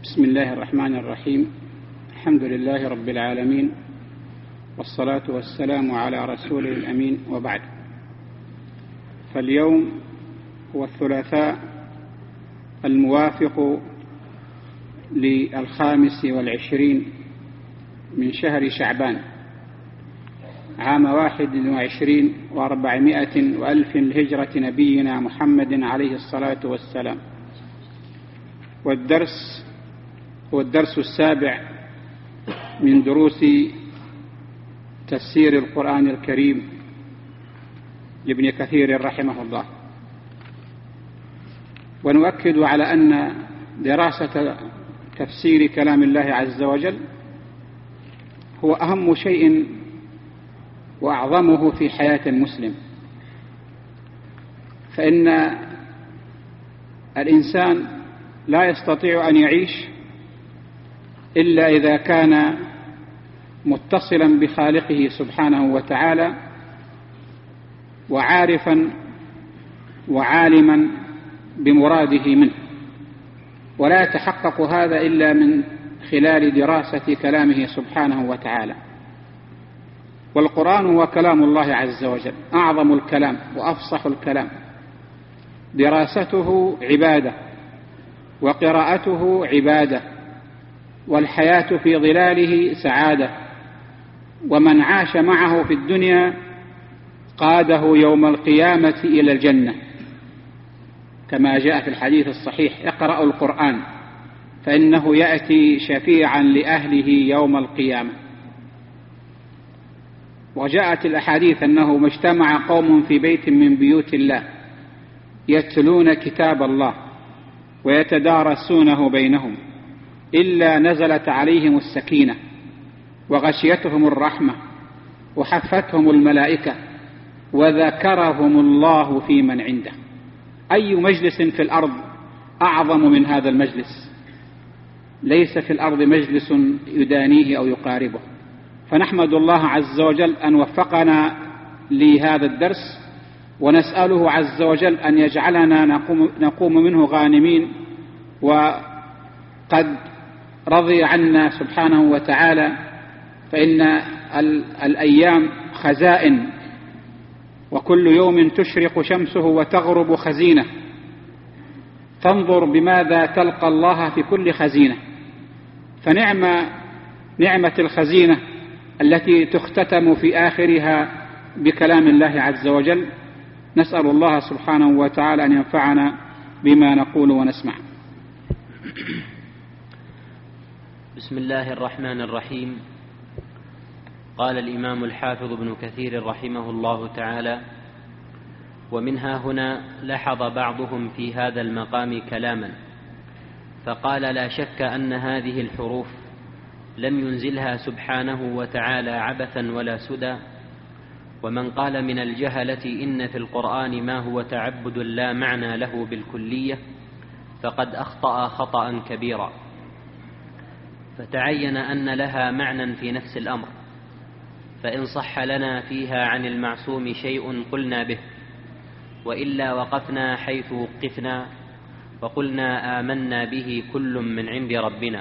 بسم الله الرحمن الرحيم. الحمد لله رب العالمين، والصلاة والسلام على رسوله الأمين، وبعد. فاليوم هو الثلاثاء الموافق ل25 من شهر شعبان عام 21 و400 وألف لهجرة نبينا محمد عليه الصلاة والسلام، والدرس هو الدرس السابع من دروس تفسير القرآن الكريم لابن كثير رحمه الله. ونؤكد على أن دراسة تفسير كلام الله عز وجل هو أهم شيء وأعظمه في حياة المسلم، فإن الإنسان لا يستطيع أن يعيش إلا إذا كان متصلا بخالقه سبحانه وتعالى، وعارفا وعالما بمراده منه، ولا يتحقق هذا إلا من خلال دراسة كلامه سبحانه وتعالى. والقرآن هو كلام الله عز وجل، أعظم الكلام وأفصح الكلام، دراسته عبادة وقراءته عبادة، والحياة في ظلاله سعادة، ومن عاش معه في الدنيا قاده يوم القيامة إلى الجنة، كما جاء في الحديث الصحيح: اقرأوا القرآن فإنه يأتي شفيعا لأهله يوم القيامة. وجاءت الأحاديث أنه ما اجتمع قوم في بيت من بيوت الله يتلون كتاب الله ويتدارسونه بينهم إلا نزلت عليهم السكينة وغشيتهم الرحمة وحفتهم الملائكة وذكرهم الله في من عنده. أي مجلس في الأرض أعظم من هذا المجلس؟ ليس في الأرض مجلس يدانيه أو يقاربه. فنحمد الله عز وجل أن وفقنا لهذا الدرس، ونسأله عز وجل أن يجعلنا نقوم منه غانمين، وقد رضي عنا سبحانه وتعالى، فإن الأيام خزائن، وكل يوم تشرق شمسه وتغرب خزينة، فانظر بماذا تلقى الله في كل خزينة. فنعمة الخزينة التي تختتم في آخرها بكلام الله عز وجل. نسأل الله سبحانه وتعالى أن ينفعنا بما نقول ونسمع. بسم الله الرحمن الرحيم. قال الإمام الحافظ ابن كثير رحمه الله تعالى: ومنها هنا لحظ بعضهم في هذا المقام كلاما، فقال: لا شك أن هذه الحروف لم ينزلها سبحانه وتعالى عبثا ولا سدى. ومن قال من الجهلة إن في القرآن ما هو تعبد لا معنى له بالكلية فقد أخطأ خطأ كبيرا، فتعين أن لها معنى في نفس الأمر، فإن صح لنا فيها عن المعصوم شيء قلنا به، وإلا وقفنا حيث وقفنا وقلنا آمنا به كل من عند ربنا.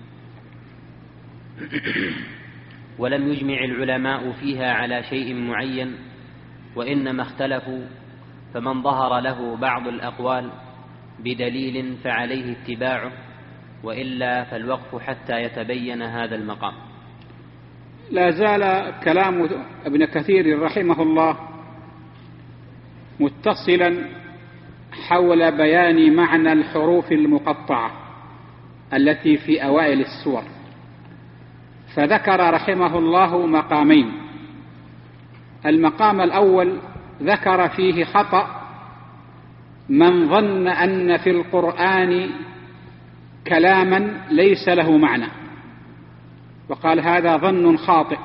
ولم يجمع العلماء فيها على شيء معين، وإنما اختلفوا، فمن ظهر له بعض الأقوال بدليل فعليه اتباعه، وإلا فالوقف حتى يتبين هذا المقام. لا زال كلام ابن كثير رحمه الله متصلا حول بيان معنى الحروف المقطعة التي في أوائل السور، فذكر رحمه الله مقامين. المقام الأول ذكر فيه خطأ من ظن أن في القرآن كلاما ليس له معنى، وقال هذا ظن خاطئ،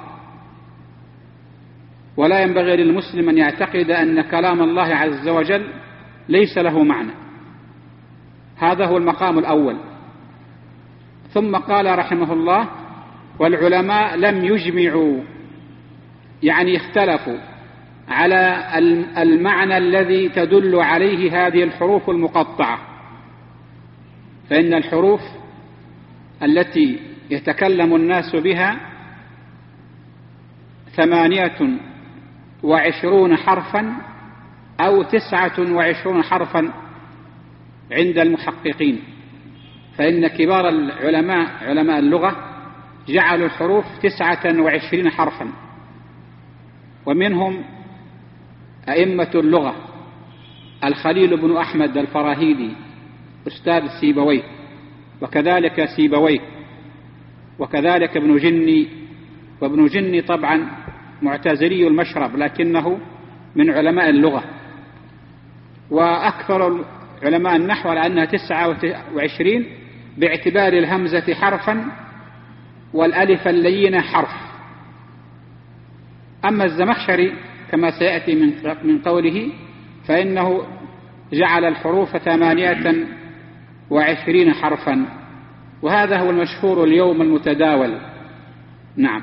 ولا ينبغي للمسلم أن يعتقد أن كلام الله عز وجل ليس له معنى. هذا هو المقام الأول. ثم قال رحمه الله: والعلماء لم يجمعوا، يعني اختلفوا على المعنى الذي تدل عليه هذه الحروف المقطعة، فإن الحروف التي يتكلم الناس بها 28 حرفا أو 29 حرفا عند المحققين، فإن كبار العلماء علماء اللغة جعلوا الحروف 29 حرفا، ومنهم أئمة اللغة الخليل بن أحمد الفراهيدي أستاذ سيبويه، وكذلك سيبويه، وكذلك ابن جني، وابن جني طبعا معتزلي المشرب لكنه من علماء اللغة، وأكثر علماء النحو على أنها 29 باعتبار الهمزة حرفا والألف اللينة حرف. أما الزمخشري كما سيأتي من قوله فإنه جعل الحروف 28 حرفا، وهذا هو المشهور اليوم المتداول. نعم.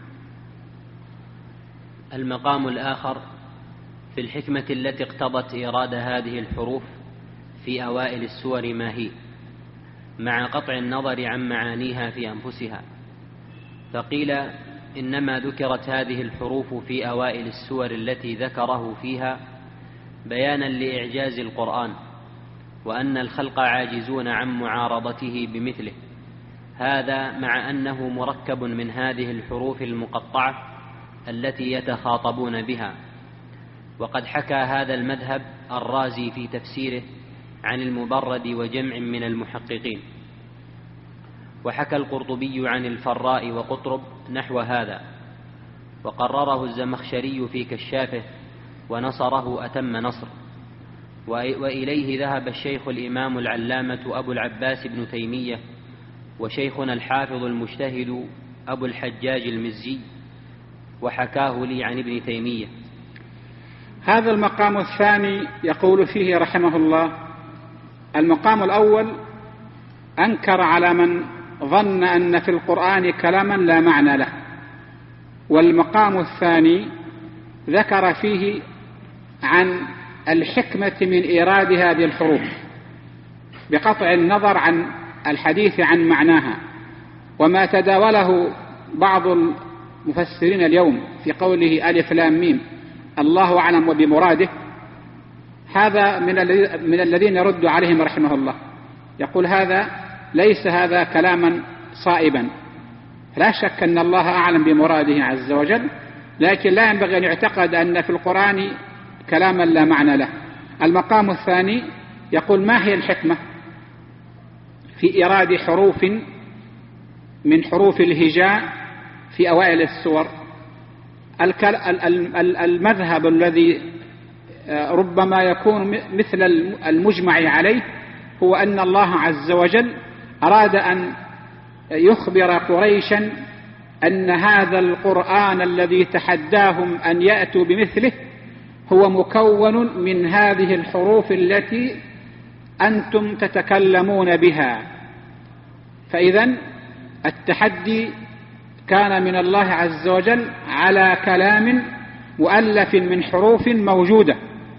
المقام الآخر في الحكمة التي اقتضت إيراد هذه الحروف في أوائل السور ما هي، مع قطع النظر عن معانيها في أنفسها. فقيل إنما ذكرت هذه الحروف في أوائل السور التي ذكره فيها بيانا لإعجاز القرآن، وأن الخلق عاجزون عن معارضته بمثله، هذا مع أنه مركب من هذه الحروف المقطعة التي يتخاطبون بها. وقد حكى هذا المذهب الرازي في تفسيره عن المبرد وجمع من المحققين، وحكى القرطبي عن الفراء وقطرب نحو هذا، وقرره الزمخشري في كشافه ونصره أتم نصر. وإليه ذهب الشيخ الإمام العلامة أبو العباس بن تيمية، وشيخنا الحافظ المجتهد أبو الحجاج المزي، وحكاه لي عن ابن تيمية. هذا المقام الثاني يقول فيه رحمه الله: المقام الأول أنكر على من ظن أن في القرآن كلاما لا معنى له، والمقام الثاني ذكر فيه عن الحكمة من إيراد هذه الحروف بقطع النظر عن الحديث عن معناها، وما تداوله بعض المفسرين اليوم في قوله ألف لام ميم الله أعلم بمراده، هذا من الذين يرد عليهم رحمه الله، يقول هذا ليس هذا كلاما صائبا، لا شك أن الله أعلم بمراده عز وجل، لكن لا ينبغي أن يعتقد أن في القرآن كلاما لا معنى له. المقام الثاني يقول ما هي الحكمة في إيراد حروف من حروف الهجاء في أوائل السور؟ المذهب الذي ربما يكون مثل المجمع عليه هو أن الله عز وجل أراد أن يخبر قريشا أن هذا القرآن الذي تحداهم أن يأتوا بمثله هو مكون من هذه الحروف التي أنتم تتكلمون بها. فإذن التحدي كان من الله عز وجل على كلام مؤلف من حروف موجودة،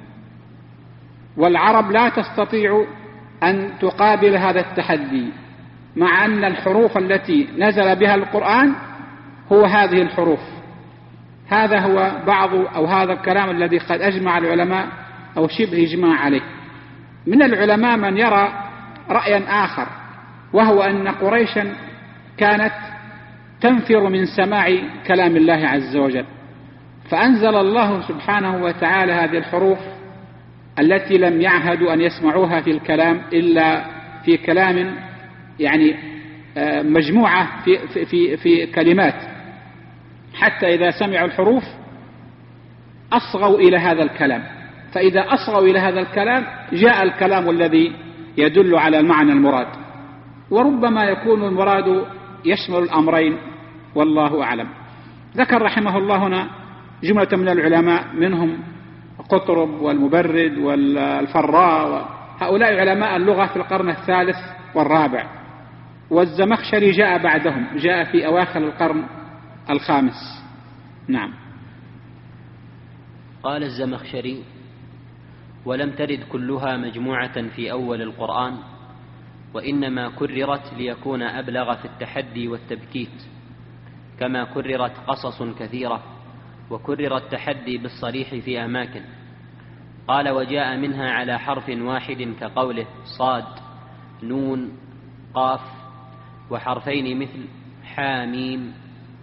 والعرب لا تستطيع أن تقابل هذا التحدي، مع أن الحروف التي نزل بها القرآن هو هذه الحروف. هذا هو بعض أو هذا الكلام الذي قد أجمع العلماء أو شبه إجماع عليه. من العلماء من يرى رأيا آخر، وهو أن قريشا كانت تنفر من سماع كلام الله عز وجل، فأنزل الله سبحانه وتعالى هذه الحروف التي لم يعهدوا أن يسمعوها في الكلام إلا في كلام يعني مجموعة في كلمات، حتى إذا سمعوا الحروف أصغوا إلى هذا الكلام، فإذا أصغوا إلى هذا الكلام جاء الكلام الذي يدل على المعنى المراد، وربما يكون المراد يشمل الأمرين والله أعلم. ذكر رحمه الله هنا جملة من العلماء، منهم قطرب والمبرد والفراء، هؤلاء علماء اللغة في القرن الثالث والرابع، والزمخشري جاء بعدهم، جاء في أواخر القرن الخامس. نعم. قال الزمخشري: ولم ترد كلها مجموعة في أول القرآن، وإنما كررت ليكون أبلغ في التحدي والتبكيت، كما كررت قصص كثيرة، وكرر التحدي بالصريح في أماكن. قال: وجاء منها على حرف واحد كقوله صاد نون قاف، وحرفين مثل حاميم،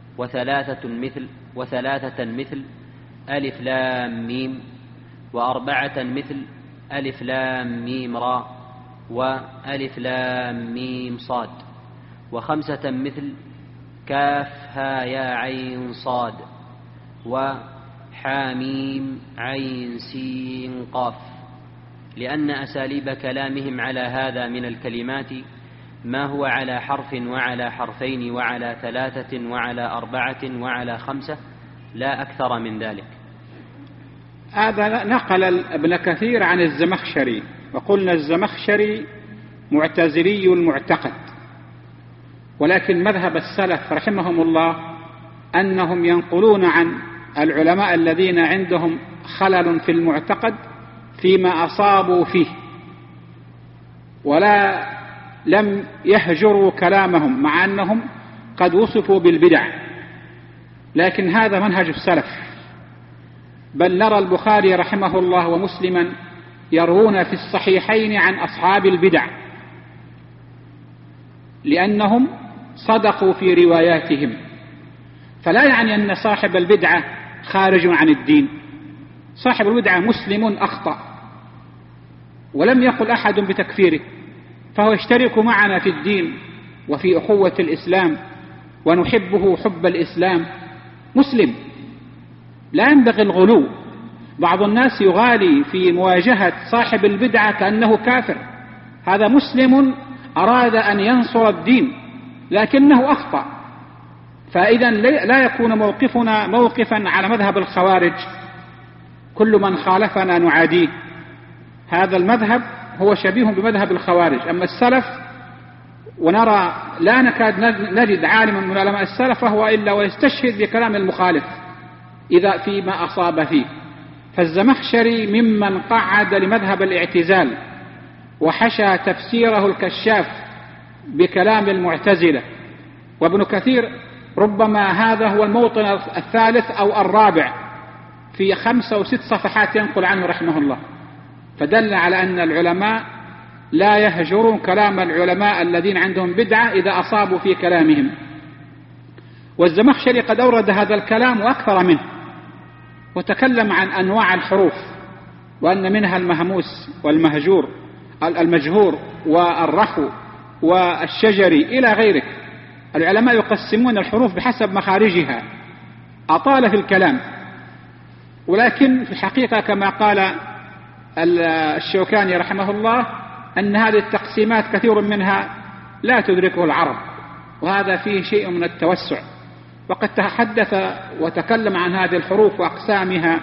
وثلاثة مثل ألف لام ميم، وأربعة مثل ألف لام ميم را، وألف لام ميم صاد، وخمسة مثل كاف ها يا عين صاد، وحاميم عين سين قاف، لأن أساليب كلامهم على هذا من الكلمات ما هو على حرف وعلى حرفين وعلى ثلاثة وعلى أربعة وعلى خمسة، لا أكثر من ذلك. هذا نقل ابن كثير عن الزمخشري، وقلنا الزمخشري معتزلي المعتقد، ولكن مذهب السلف رحمهم الله أنهم ينقلون عن العلماء الذين عندهم خلل في المعتقد فيما أصابوا فيه، لم يهجروا كلامهم مع أنهم قد وصفوا بالبدع، لكن هذا منهج السلف. بل نرى البخاري رحمه الله ومسلما يروون في الصحيحين عن أصحاب البدع، لأنهم صدقوا في رواياتهم. فلا يعني أن صاحب البدعة خارج عن الدين، صاحب البدعة مسلم أخطأ ولم يقل أحد بتكفيره، فهو يشترك معنا في الدين وفي أخوة الإسلام، ونحبه حب الإسلام، مسلم. لا ينبغي الغلو. بعض الناس يغالي في مواجهة صاحب البدعة كأنه كافر، هذا مسلم أراد أن ينصر الدين لكنه أخطأ. فإذا لا يكون موقفنا موقفا على مذهب الخوارج، كل من خالفنا نعاديه. هذا المذهب هو شبيه بمذهب الخوارج. أما السلف، ونرى لا نكاد نجد عالما من علماء السلف فهو إلا ويستشهد بكلام المخالف إذا فيما أصاب فيه. فالزمخشري ممن قعد لمذهب الاعتزال وحشى تفسيره الكشاف بكلام المعتزلة. وابن كثير ربما هذا هو الموطن الثالث أو الرابع في 5 أو 6 صفحات ينقل عنه رحمه الله، فدل على أن العلماء لا يهجرون كلام العلماء الذين عندهم بدعة إذا أصابوا في كلامهم. والزمخشري قد أورد هذا الكلام وأكثر منه، وتكلم عن أنواع الحروف، وأن منها المهموس والمهجور، المجهور والرخو والشجري إلى غيره. العلماء يقسمون الحروف بحسب مخارجها. أطال في الكلام، ولكن في الحقيقة كما قال الشوكاني رحمه الله أن هذه التقسيمات كثير منها لا تدركه العرب، وهذا فيه شيء من التوسع. وقد تحدث وتكلم عن هذه الحروف وأقسامها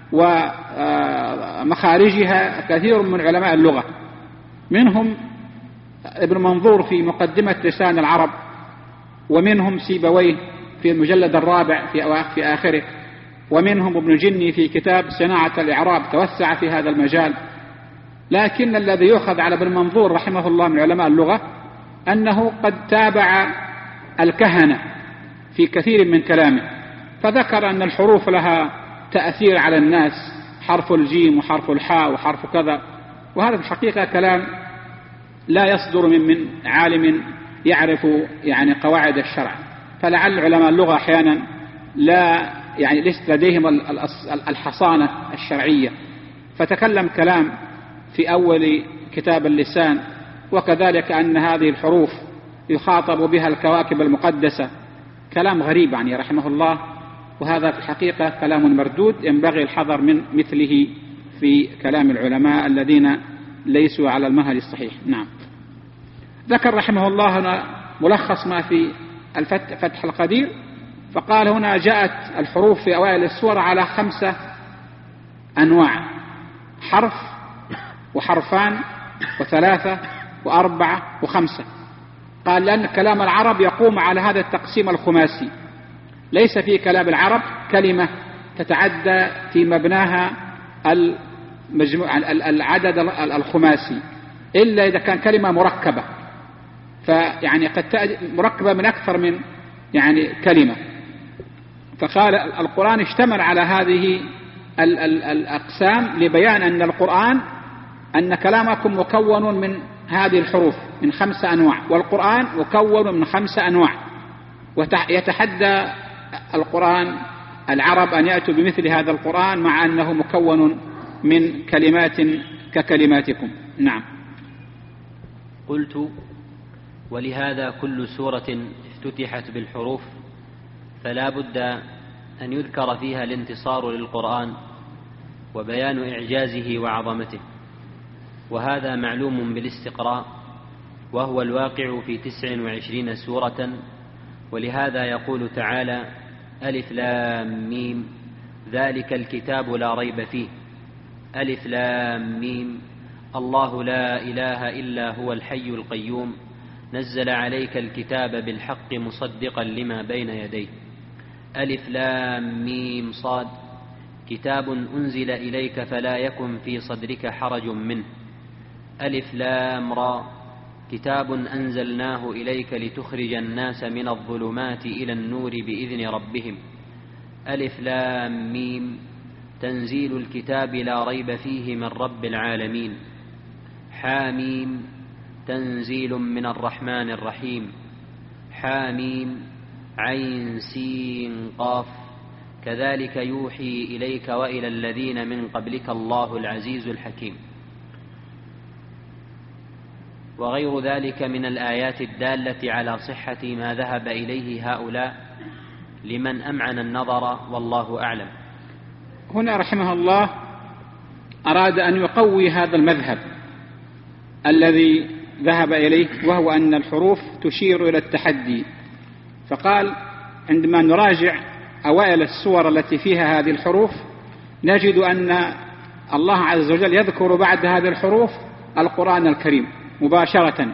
ومخارجها كثير من علماء اللغة، منهم ابن منظور في مقدمة لسان العرب، ومنهم سيبويه في المجلد الرابع في آخره، ومنهم ابن جني في كتاب صناعة الإعراب توسع في هذا المجال. لكن الذي يؤخذ على ابن منظور رحمه الله من علماء اللغة أنه قد تابع الكهنة في كثير من كلامه، فذكر أن الحروف لها تأثير على الناس، حرف الجيم وحرف الحاء وحرف كذا. وهذا في الحقيقة كلام لا يصدر من عالم يعرف يعني قواعد الشرع. فلعل علماء اللغة أحيانا ليس لديهم الحصانة الشرعية، فتكلم كلام في أول كتاب اللسان، وكذلك أن هذه الحروف يخاطب بها الكواكب المقدسة، كلام غريب يعني رحمه الله. وهذا في الحقيقة كلام مردود ينبغي الحذر من مثله في كلام العلماء الذين ليسوا على المنهج الصحيح. نعم. ذكر رحمه الله هنا ملخص ما في فتح القدير، فقال هنا جاءت الحروف في أوائل السور على 5 أنواع: حرف وحرفان و3 و4 و5. قال لأن كلام العرب يقوم على هذا التقسيم الخماسي، ليس في كلام العرب كلمة تتعدى في مبناها العدد الخماسي إلا إذا كان كلمة مركبة، فيعني قد مركبة من أكثر من يعني كلمة. فقال القرآن اشتمل على هذه الأقسام لبيان أن القرآن أن كلامكم مكون من هذه الحروف من 5 أنواع، والقرآن مكون من 5 أنواع، ويتحدى القرآن العرب أن يأتوا بمثل هذا القرآن مع أنه مكون من كلمات ككلماتكم. نعم. قلت: ولهذا كل سورة افتتحت بالحروف فلا بد أن يذكر فيها الانتصار للقرآن وبيان إعجازه وعظمته، وهذا معلوم بالاستقراء، وهو الواقع في 29 سورة. ولهذا يقول تعالى: ألف لام ميم ذلك الكتاب لا ريب فيه، ألف لام ميم الله لا إله إلا هو الحي القيوم نزل عليك الكتاب بالحق مصدقا لما بين يديه، ألف لام ميم صاد كتاب أنزل إليك فلا يكن في صدرك حرج منه، ألف لام را كتاب أنزلناه إليك لتخرج الناس من الظلمات إلى النور بإذن ربهم، ألف لام ميم تنزيل الكتاب لا ريب فيه من رب العالمين، حاميم تنزيل من الرحمن الرحيم، حاميم عين سين قاف كذلك يوحي إليك وإلى الذين من قبلك الله العزيز الحكيم، وغير ذلك من الآيات الدالة على صحة ما ذهب إليه هؤلاء لمن أمعن النظر، والله أعلم. هنا رحمه الله أراد أن يقوي هذا المذهب الذي ذهب إليه، وهو أن الحروف تشير إلى التحدي. فقال: عندما نراجع أوائل السور التي فيها هذه الحروف نجد أن الله عز وجل يذكر بعد هذه الحروف القرآن الكريم مباشرة،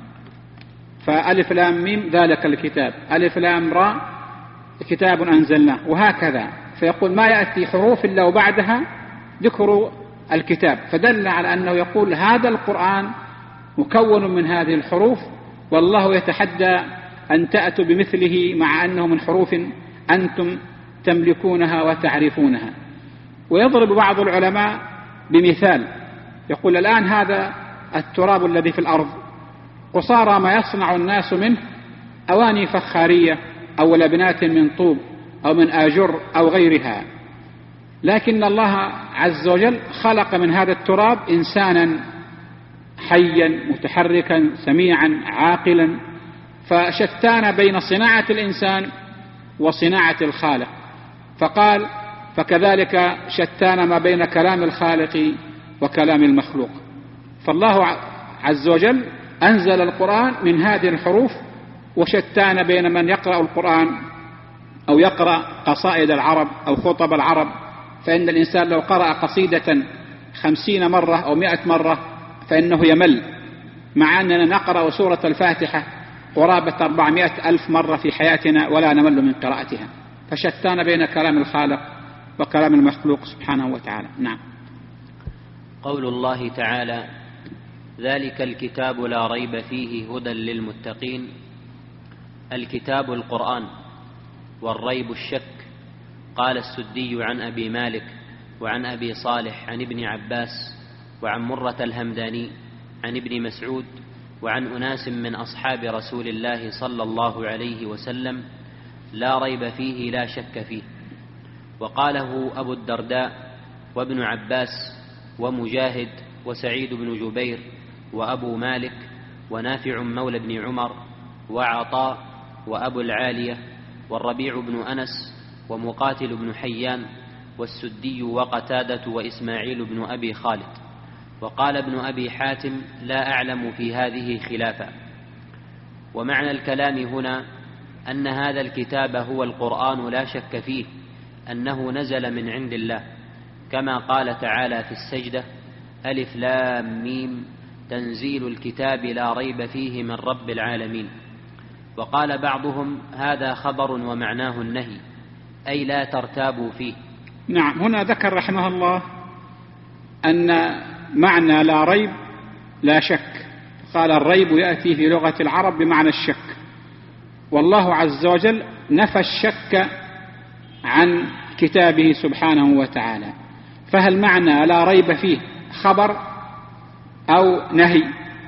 فألف لام ميم ذلك الكتاب، ألف لام را كتاب أنزلناه، وهكذا. فيقول ما يأتي حروف إلا وبعدها ذكر الكتاب، فدل على أنه يقول هذا القرآن مكون من هذه الحروف، والله يتحدى أن تأتوا بمثله مع أنه من حروف أنتم تملكونها وتعرفونها. ويضرب بعض العلماء بمثال، يقول: الآن هذا التراب الذي في الأرض قصارى ما يصنع الناس منه أواني فخارية أو لبنات من طوب أو من آجر أو غيرها، لكن الله عز وجل خلق من هذا التراب إنسانا حيا متحركا سميعا عاقلا، فشتان بين صناعة الإنسان وصناعة الخالق. فقال: فكذلك شتان ما بين كلام الخالق وكلام المخلوق. فالله عز وجل أنزل القرآن من هذه الحروف، وشتان بين من يقرأ القرآن أو يقرأ قصائد العرب أو خطب العرب، فإن الإنسان لو قرأ قصيدة 50 مرة أو 100 مرة فإنه يمل، مع أننا نقرأ سورة الفاتحة قرابة 400,000 مرة في حياتنا ولا نمل من قراءتها. فشتان بين كلام الخالق وكلام المخلوق سبحانه وتعالى. نعم. قول الله تعالى: ذلك الكتاب لا ريب فيه هدى للمتقين، الكتاب القرآن، والريب الشك. قال السدي عن أبي مالك وعن أبي صالح عن ابن عباس وعن مرة الهمداني عن ابن مسعود وعن أناس من أصحاب رسول الله صلى الله عليه وسلم: لا ريب فيه لا شك فيه. وقاله أبو الدرداء وابن عباس ومجاهد وسعيد بن جبير وأبو مالك ونافع مولى بن عمر وعطاء وأبو العالية والربيع بن أنس ومقاتل بن حيان والسدي وقتادة وإسماعيل بن أبي خالد. وقال ابن أبي حاتم: لا أعلم في هذه خلافا. ومعنى الكلام هنا أن هذا الكتاب هو القرآن لا شك فيه أنه نزل من عند الله، كما قال تعالى في السجدة: ألف لام ميم تنزيل الكتاب لا ريب فيه من رب العالمين. وقال بعضهم: هذا خبر ومعناه النهي، أي لا ترتابوا فيه. نعم. هنا ذكر رحمه الله أن معنى لا ريب لا شك، قال الريب يأتي في لغة العرب بمعنى الشك، والله عز وجل نفى الشك عن كتابه سبحانه وتعالى. فهل معنى لا ريب فيه خبر أو نهي؟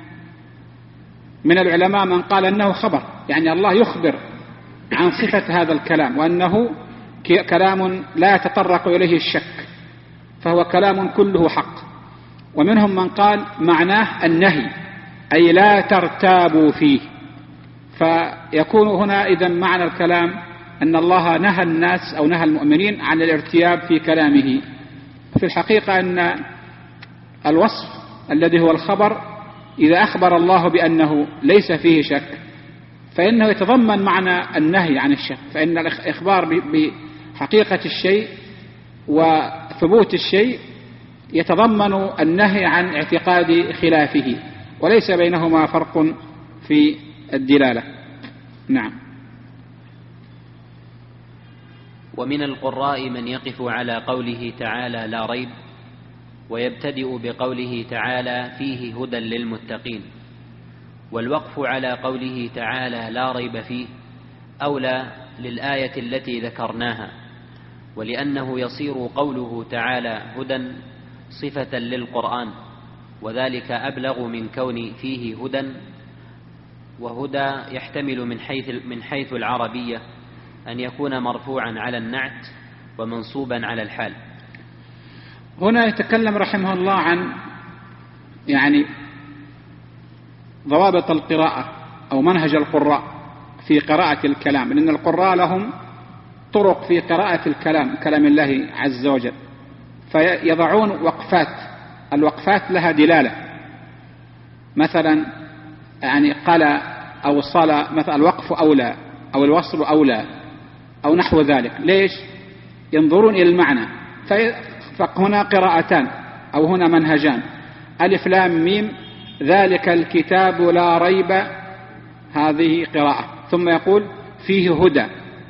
من العلماء من قال أنه خبر، يعني الله يخبر عن صفة هذا الكلام وأنه كلام لا يتطرق إليه الشك، فهو كلام كله حق. ومنهم من قال معناه النهي، أي لا ترتابوا فيه. فيكون هنا إذن معنى الكلام أن الله نهى الناس أو نهى المؤمنين عن الارتياب في كلامه. في الحقيقة أن الوصف الذي هو الخبر إذا أخبر الله بأنه ليس فيه شك فإنه يتضمن معنى النهي عن الشك، فإن الإخبار بحقيقة الشيء وثبوت الشيء يتضمن النهي عن اعتقاد خلافه، وليس بينهما فرق في الدلالة. نعم. ومن القراء من يقف على قوله تعالى لا ريب، ويبتدئ بقوله تعالى فيه هدى للمتقين، والوقف على قوله تعالى لا ريب فيه أولى للآية التي ذكرناها، ولأنه يصير قوله تعالى هدى صفة للقرآن، وذلك أبلغ من كون فيه هدى، وهدى يحتمل من حيث العربية أن يكون مرفوعا على النعت ومنصوبا على الحال. هنا يتكلم رحمه الله عن يعني ضوابط القراءة أو منهج القراء في قراءة الكلام، لأن القراء لهم طرق في قراءة الكلام، كلام الله عز وجل، فيضعون وقفات، الوقفات لها دلالة، مثلا يعني قال أو صلى، مثلا الوقف أولى أو الوصل أولى أو نحو ذلك. ليش؟ ينظرون إلى المعنى. فهنا قراءتان أو هنا منهجان، ألف لام ميم ذلك الكتاب لا ريب، هذه قراءة، ثم يقول فيه هدى.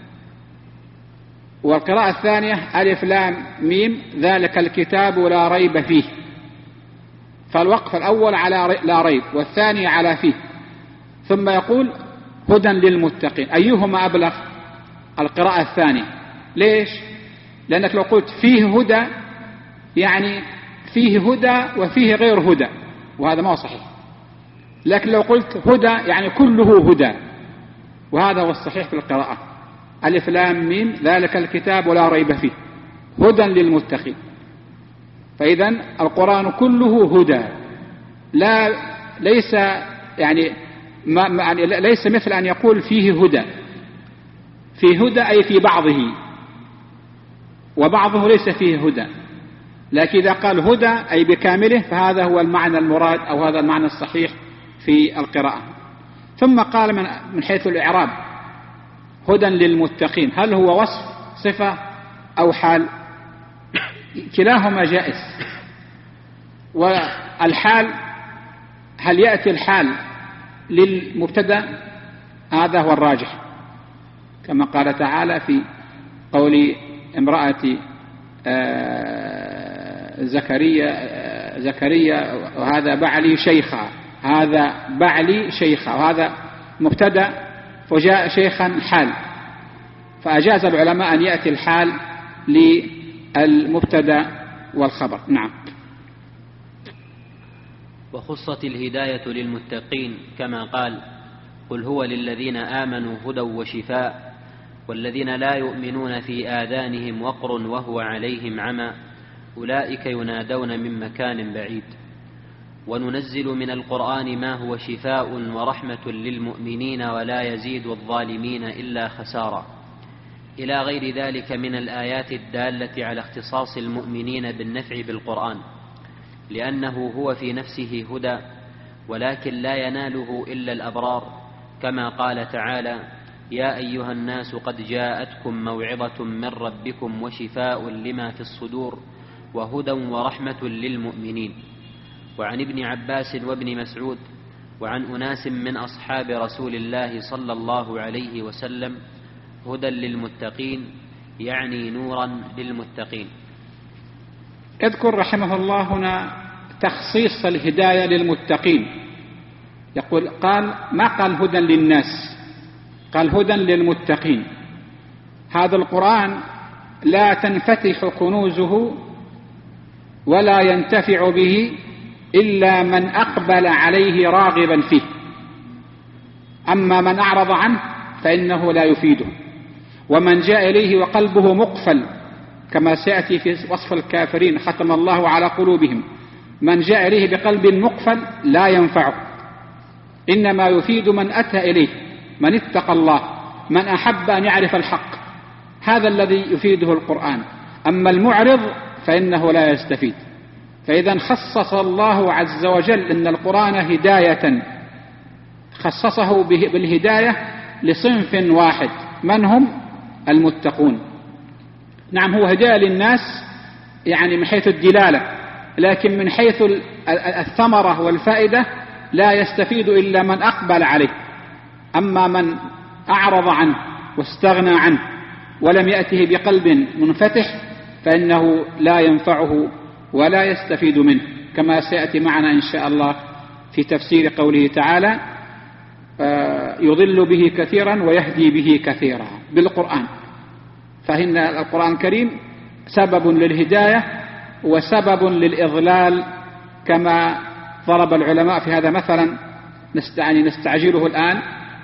والقراءة الثانية ألف لام ميم ذلك الكتاب لا ريب فيه، فالوقف الأول على لا ريب والثاني على فيه، ثم يقول هدى للمتقين. أيهما أبلغ؟ القراءة الثانية. ليش؟ لأنك لو قلت فيه هدى يعني فيه هدى وفيه غير هدى، وهذا ما هو صحيح. لكن لو قلت هدى يعني كله هدى، وهذا هو الصحيح في القراءة. ألف لام ميم ذلك الكتاب لا ريب فيه هدى للمتقين. فإذا القرآن كله هدى، ليس يعني ليس مثل أن يقول فيه هدى. فيه هدى أي في بعضه، وبعضه ليس فيه هدى. لكن إذا قال هدى أي بكامله فهذا هو المعنى المراد أو هذا المعنى الصحيح في القراءة. ثم قال من حيث الإعراب هدى للمتقين، هل هو وصف صفة أو حال؟ كلاهما جائز. والحال هل يأتي الحال للمبتدأ؟ هذا هو الراجح، كما قال تعالى في قول امرأة زكريا وهذا بعلي شيخا، هذا بعلي شيخا، وهذا مبتدأ وجاء شيخا حال، فأجاز العلماء أن يأتي الحال للمبتدأ والخبر. نعم. وخصت الهداية للمتقين كما قال قل هو للذين آمنوا هدى وشفاء والذين لا يؤمنون في آذانهم وقر وهو عليهم عمى أولئك ينادون من مكان بعيد. وننزل من القرآن ما هو شفاء ورحمة للمؤمنين ولا يزيد الظالمين إلا خسارا، إلى غير ذلك من الآيات الدالة على اختصاص المؤمنين بالنفع بالقرآن، لأنه هو في نفسه هدى ولكن لا يناله إلا الأبرار، كما قال تعالى يا أيها الناس قد جاءتكم موعظة من ربكم وشفاء لما في الصدور وهدى ورحمة للمؤمنين. وعن ابن عباس وابن مسعود وعن أناس من أصحاب رسول الله صلى الله عليه وسلم هدى للمتقين، يعني نورا للمتقين. يذكر رحمه الله هنا تخصيص الهداية للمتقين، يقول ما قال هدى للناس، قال هدى للمتقين. هذا القرآن لا تنفتح كنوزه ولا ينتفع به إلا من أقبل عليه راغبا فيه، أما من أعرض عنه فإنه لا يفيده. ومن جاء إليه وقلبه مقفل كما سيأتي في وصف الكافرين ختم الله على قلوبهم، من جاء إليه بقلب مقفل لا ينفعه، إنما يفيد من أتى إليه، من اتقى الله، من أحب أن يعرف الحق، هذا الذي يفيده القرآن. أما المعرض فإنه لا يستفيد. فإذا خصص الله عز وجل أن القرآن هداية، خصصه بالهداية لصنف واحد، من هم؟ المتقون. نعم، هو هداية للناس يعني من حيث الدلالة، لكن من حيث الثمرة والفائدة لا يستفيد إلا من أقبل عليه. أما من أعرض عنه واستغنى عنه ولم يأته بقلب منفتح فإنه لا ينفعه ولا يستفيد منه، كما سيأتي معنا إن شاء الله في تفسير قوله تعالى يضل به كثيرا ويهدي به كثيرا بالقرآن. فإن القرآن الكريم سبب للهداية وسبب للإضلال، كما ضرب العلماء في هذا مثلا نستعجله الآن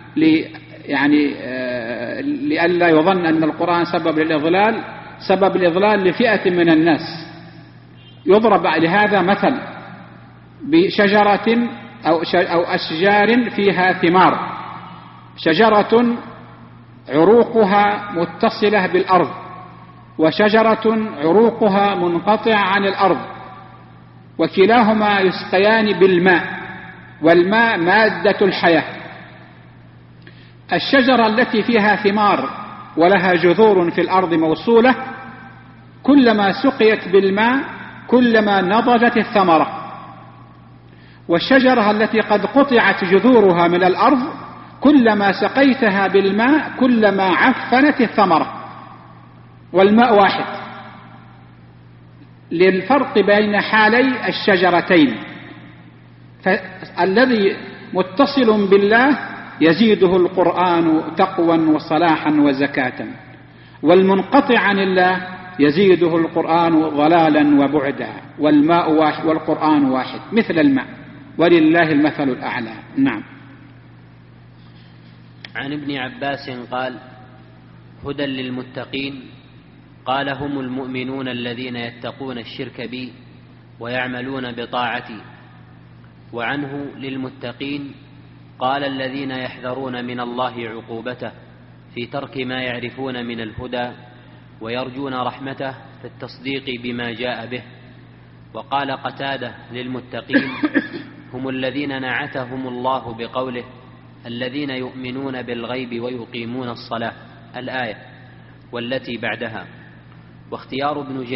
لئلا يظن أن القرآن سبب للإضلال. سبب الإضلال لفئة من الناس. يضرب لهذا مثل بشجرة أو أشجار فيها ثمار، شجرة عروقها متصلة بالأرض، وشجرة عروقها منقطعة عن الأرض، وكلاهما يسقيان بالماء، والماء مادة الحياة. الشجرة التي فيها ثمار ولها جذور في الأرض موصولة كلما سقيت بالماء كلما نضجت الثمرة، والشجرة التي قد قطعت جذورها من الأرض كلما سقيتها بالماء كلما عفنت الثمرة، والماء واحد. للفرق بين حالي الشجرتين، فالذي متصل بالله يزيده القرآن تقوى وصلاحا وزكاة، والمنقطع عن الله يزيده القرآن ضلالا وبعدا. والماء واحد والقرآن واحد مثل الماء، ولله المثل الأعلى. نعم. عن ابن عباس قال: هدى للمتقين، قال: هم المؤمنون الذين يتقون الشرك بي ويعملون بطاعتي. وعنه: للمتقين، قال: الذين يحذرون من الله عقوبته في ترك ما يعرفون من الهدى ويرجون رحمته في التصديق بما جاء به. وقال قتادة: للمتقين هم الذين نعتهم الله بقوله: الذين يؤمنون بالغيب ويقيمون الصلاة، الآية والتي بعدها. واختيار ابن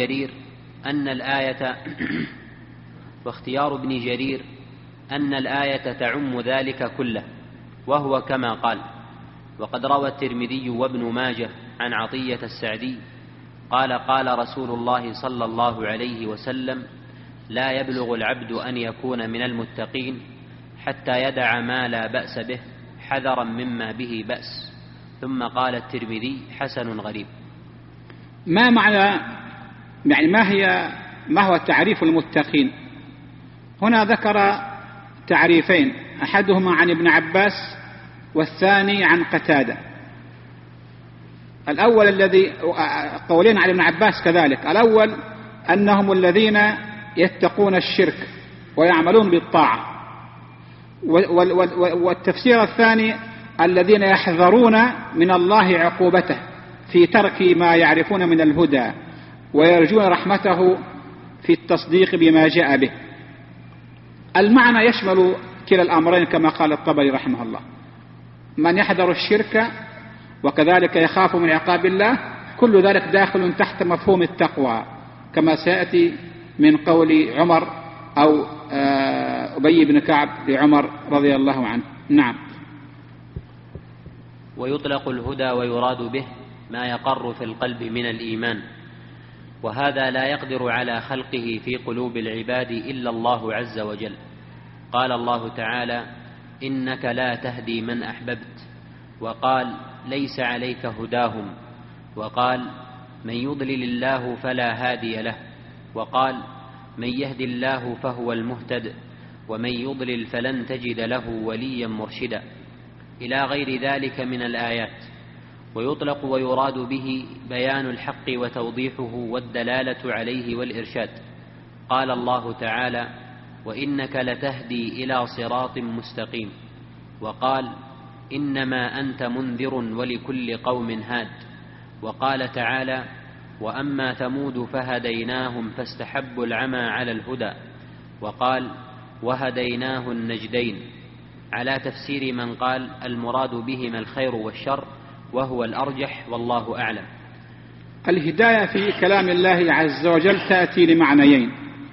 جرير أن الآية تعم ذلك كله، وهو كما قال. وقد روى الترمذي وابن ماجه عن عطية السعدي قال: قال رسول الله صلى الله عليه وسلم: لا يبلغ العبد أن يكون من المتقين حتى يدع ما لا بأس به حذرا مما به بأس. ثم قال الترمذي: حسن غريب. ما معنى ما هو تعريف المتقين؟ هنا ذكر تعريفين، أحدهما عن ابن عباس والثاني عن قتادة. الأول الذي قولين عن ابن عباس كذلك، الأول أنهم الذين يتقون الشرك ويعملون بالطاعة، والتفسير الثاني الذين يحذرون من الله عقوبته في ترك ما يعرفون من الهدى ويرجون رحمته في التصديق بما جاء به. المعنى يشمل كلا الأمرين كما قال الطبري رحمه الله، من يحذر الشرك وكذلك يخاف من عقاب الله، كل ذلك داخل تحت مفهوم التقوى، كما سيأتي من قول عمر أو أبي بن كعب لعمر رضي الله عنه. نعم. ويطلق الهدى ويراد به ما يقر في القلب من الإيمان، وهذا لا يقدر على خلقه في قلوب العباد إلا الله عز وجل. قال الله تعالى: إنك لا تهدي من أحببت، وقال ليس عليك هداهم، وقال من يضلل الله فلا هادي له، وقال من يهدي الله فهو المهتد، ومن يضلل فلن تجد له وليا مرشدا، إلى غير ذلك من الآيات. ويطلق ويراد به بيان الحق وتوضيحه والدلالة عليه والإرشاد. قال الله تعالى وإنك لتهدي إلى صراط مستقيم، وقال إنما أنت منذر ولكل قوم هاد، وقال تعالى وأما ثمود فهديناهم فاستحبوا العمى على الهدى، وقال وهديناه النجدين، على تفسير من قال المراد بهما الخير والشر، وهو الأرجح والله أعلم. الهداية في كلام الله عز وجل تأتي لمعنيين.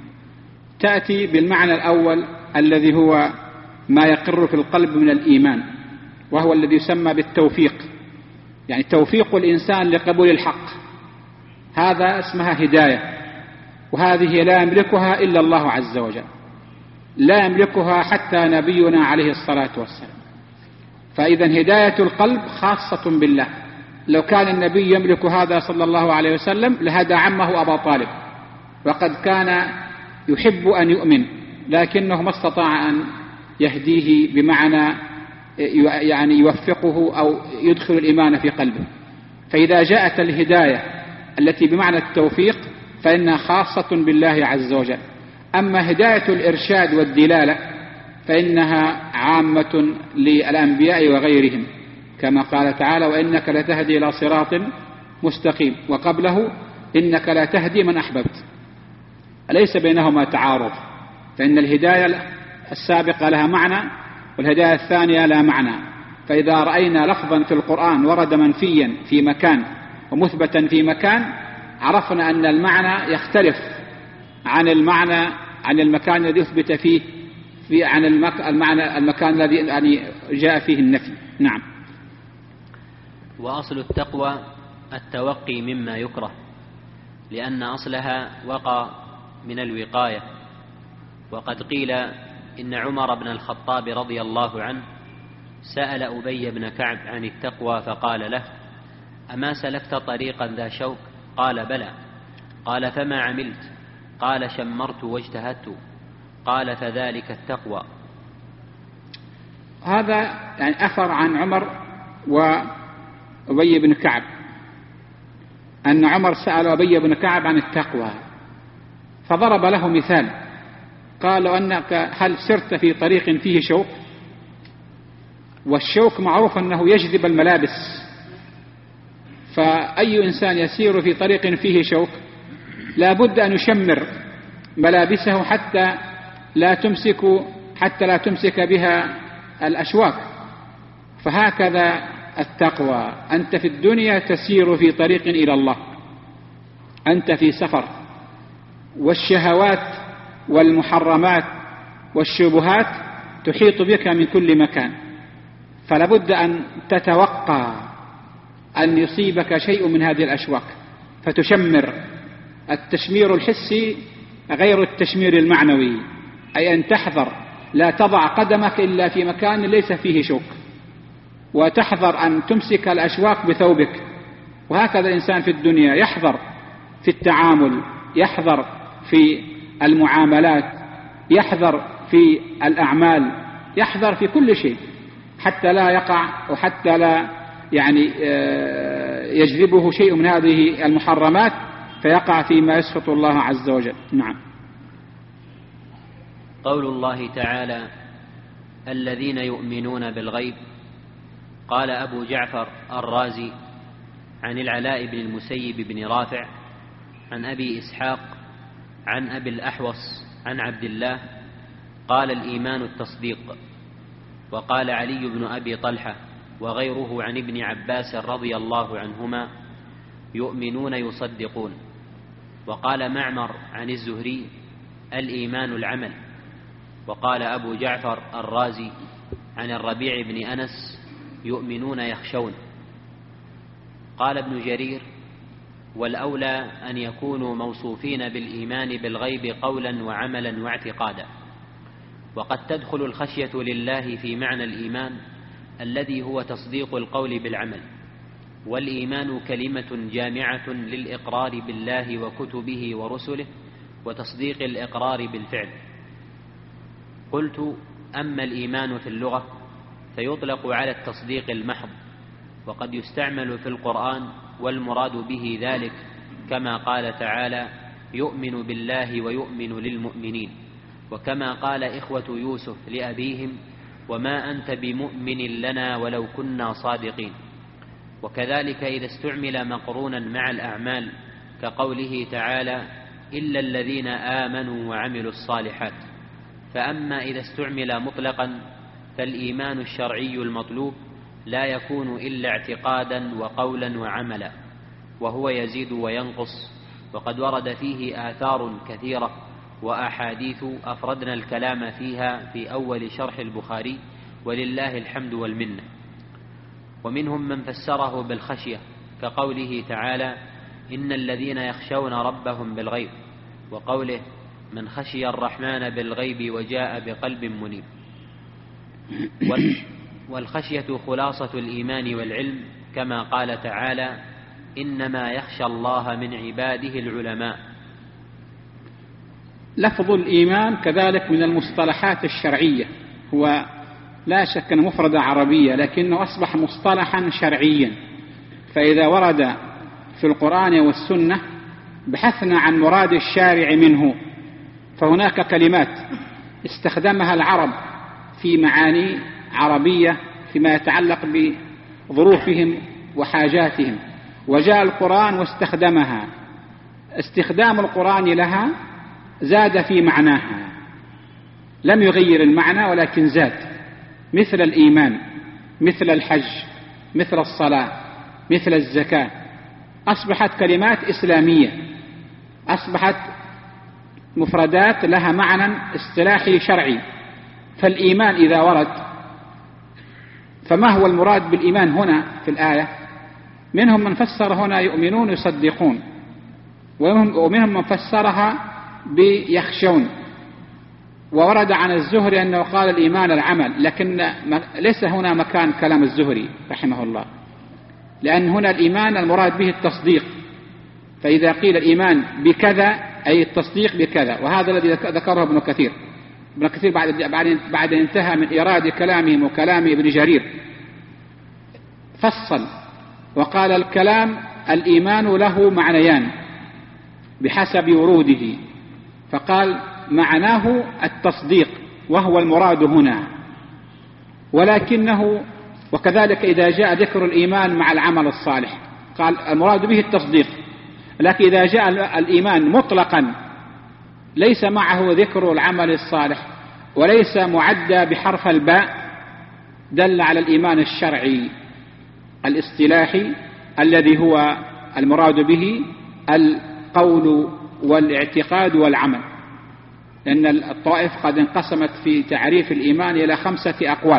تأتي بالمعنى الأول الذي هو ما يقر في القلب من الإيمان، وهو الذي يسمى بالتوفيق، يعني توفيق الإنسان لقبول الحق، هذا اسمها هداية، وهذه لا يملكها إلا الله عز وجل، لا يملكها حتى نبينا عليه الصلاة والسلام. فإذا هداية القلب خاصة بالله. لو كان النبي يملك هذا صلى الله عليه وسلم لهدى عمه أبا طالب، وقد كان يحب أن يؤمن لكنه ما استطاع أن يهديه بمعنى يعني يوفقه أو يدخل الإيمان في قلبه. فإذا جاءت الهداية التي بمعنى التوفيق فإنها خاصة بالله عز وجل. أما هداية الإرشاد والدلالة فإنها عامة للأنبياء وغيرهم، كما قال تعالى وإنك لتهدي إلى صراط مستقيم، وقبله إنك لا تهدي من أحببت. أليس بينهما تعارض؟ فإن الهداية السابقة لها معنى والهداية الثانية لا معنى. فإذا رأينا لفظا في القرآن ورد منفيا في مكان ومثبتا في مكان، عرفنا أن المعنى يختلف عن المكان الذي يثبت فيه عن المكان الذي يعني جاء فيه النفي. نعم. وأصل التقوى التوقي مما يكره، لأن أصلها وقى من الوقاية. وقد قيل إن عمر بن الخطاب رضي الله عنه سأل أبي بن كعب عن التقوى فقال له أما سلكت طريقا ذا شوك؟ قال بلى. قال فما عملت؟ قال شمرت واجتهدت. قال فذلك التقوى. هذا يعني أثر عن عمر وأبي بن كعب، أن عمر سأل أبي بن كعب عن التقوى فضرب له مثال، قال أنك هل سرت في طريق فيه شوك؟ والشوك معروف أنه يجذب الملابس، فأي إنسان يسير في طريق فيه شوك لا بد أن يشمر ملابسه حتى لا تمسك بها الأشواك. فهكذا التقوى، أنت في الدنيا تسير في طريق إلى الله، أنت في سفر، والشهوات والمحرمات والشبهات تحيط بك من كل مكان، فلا بد أن تتوقع أن يصيبك شيء من هذه الأشواك فتشمر. التشمير الحسي غير التشمير المعنوي، أي أن تحذر لا تضع قدمك إلا في مكان ليس فيه شوك، وتحذر أن تمسك الأشواك بثوبك. وهكذا الإنسان في الدنيا يحذر في التعامل، يحذر في المعاملات، يحذر في الأعمال، يحذر في كل شيء حتى لا يقع وحتى لا يعني يجذبه شيء من هذه المحرمات فيقع فيما يسخط الله عز وجل. نعم. قول الله تعالى الذين يؤمنون بالغيب. قال أبو جعفر الرازي عن العلاء بن المسيب بن رافع عن أبي إسحاق عن أبي الأحوص عن عبد الله قال الإيمان التصديق. وقال علي بن أبي طلحة وغيره عن ابن عباس رضي الله عنهما يؤمنون يصدقون. وقال معمر عن الزهري الإيمان العمل. وقال أبو جعفر الرازي عن الربيع بن أنس يؤمنون يخشون. قال ابن جرير والأولى أن يكونوا موصوفين بالإيمان بالغيب قولا وعملا واعتقادا. وقد تدخل الخشية لله في معنى الإيمان الذي هو تصديق القول بالعمل، والإيمان كلمة جامعة للإقرار بالله وكتبه ورسله وتصديق الإقرار بالفعل. قلت: أما الإيمان في اللغة فيطلق على التصديق المحض، وقد يستعمل في القرآن والمراد به ذلك، كما قال تعالى: يؤمن بالله ويؤمن للمؤمنين، وكما قال إخوة يوسف لأبيهم: وما أنت بمؤمن لنا ولو كنا صادقين. وكذلك إذا استعمل مقرونا مع الأعمال، كقوله تعالى: إلا الذين آمنوا وعملوا الصالحات. فأما إذا استعمل مطلقا فالإيمان الشرعي المطلوب لا يكون إلا اعتقادا وقولا وعملا، وهو يزيد وينقص، وقد ورد فيه آثار كثيرة وأحاديث أفردنا الكلام فيها في أول شرح البخاري، ولله الحمد والمنة. ومنهم من فسره بالخشية، كقوله تعالى: إن الذين يخشون ربهم بالغيب، وقوله: من خشي الرحمن بالغيب وجاء بقلب منيب. والخشية خلاصة الإيمان والعلم، كما قال تعالى: إنما يخشى الله من عباده العلماء. لفظ الإيمان كذلك من المصطلحات الشرعية، هو لا شك أنه مفردة عربية، لكنه أصبح مصطلحا شرعيا. فإذا ورد في القرآن والسنة بحثنا عن مراد الشارع منه، فهناك كلمات استخدمها العرب في معاني عربية فيما يتعلق بظروفهم وحاجاتهم، وجاء القرآن واستخدمها. استخدام القرآن لها زاد في معناها، لم يغير المعنى ولكن زاد، مثل الإيمان، مثل الحج، مثل الصلاة، مثل الزكاة. أصبحت كلمات إسلامية، أصبحت مفردات لها معنى اصطلاحي شرعي. فالإيمان إذا ورد، فما هو المراد بالإيمان هنا في الآية؟ منهم من فسر هنا يؤمنون يصدقون، ومنهم من فسرها بيخشون. وورد عن الزهري أنه قال الإيمان العمل، لكن ليس هنا مكان كلام الزهري رحمه الله، لأن هنا الإيمان المراد به التصديق. فإذا قيل الإيمان بكذا أي التصديق بكذا، وهذا الذي ذكره ابن كثير. ابن كثير بعد أن انتهى من إيراد كلامهم وكلام ابن جرير فصل وقال: الكلام الإيمان له معنيان بحسب وروده، فقال: معناه التصديق وهو المراد هنا، ولكنه وكذلك إذا جاء ذكر الإيمان مع العمل الصالح قال المراد به التصديق، لكن إذا جاء الإيمان مطلقا ليس معه ذكر العمل الصالح وليس معدى بحرف الباء، دل على الإيمان الشرعي الاصطلاحي الذي هو المراد به القول والاعتقاد والعمل. لأن الطائف قد انقسمت في تعريف الإيمان إلى 5 أقوال.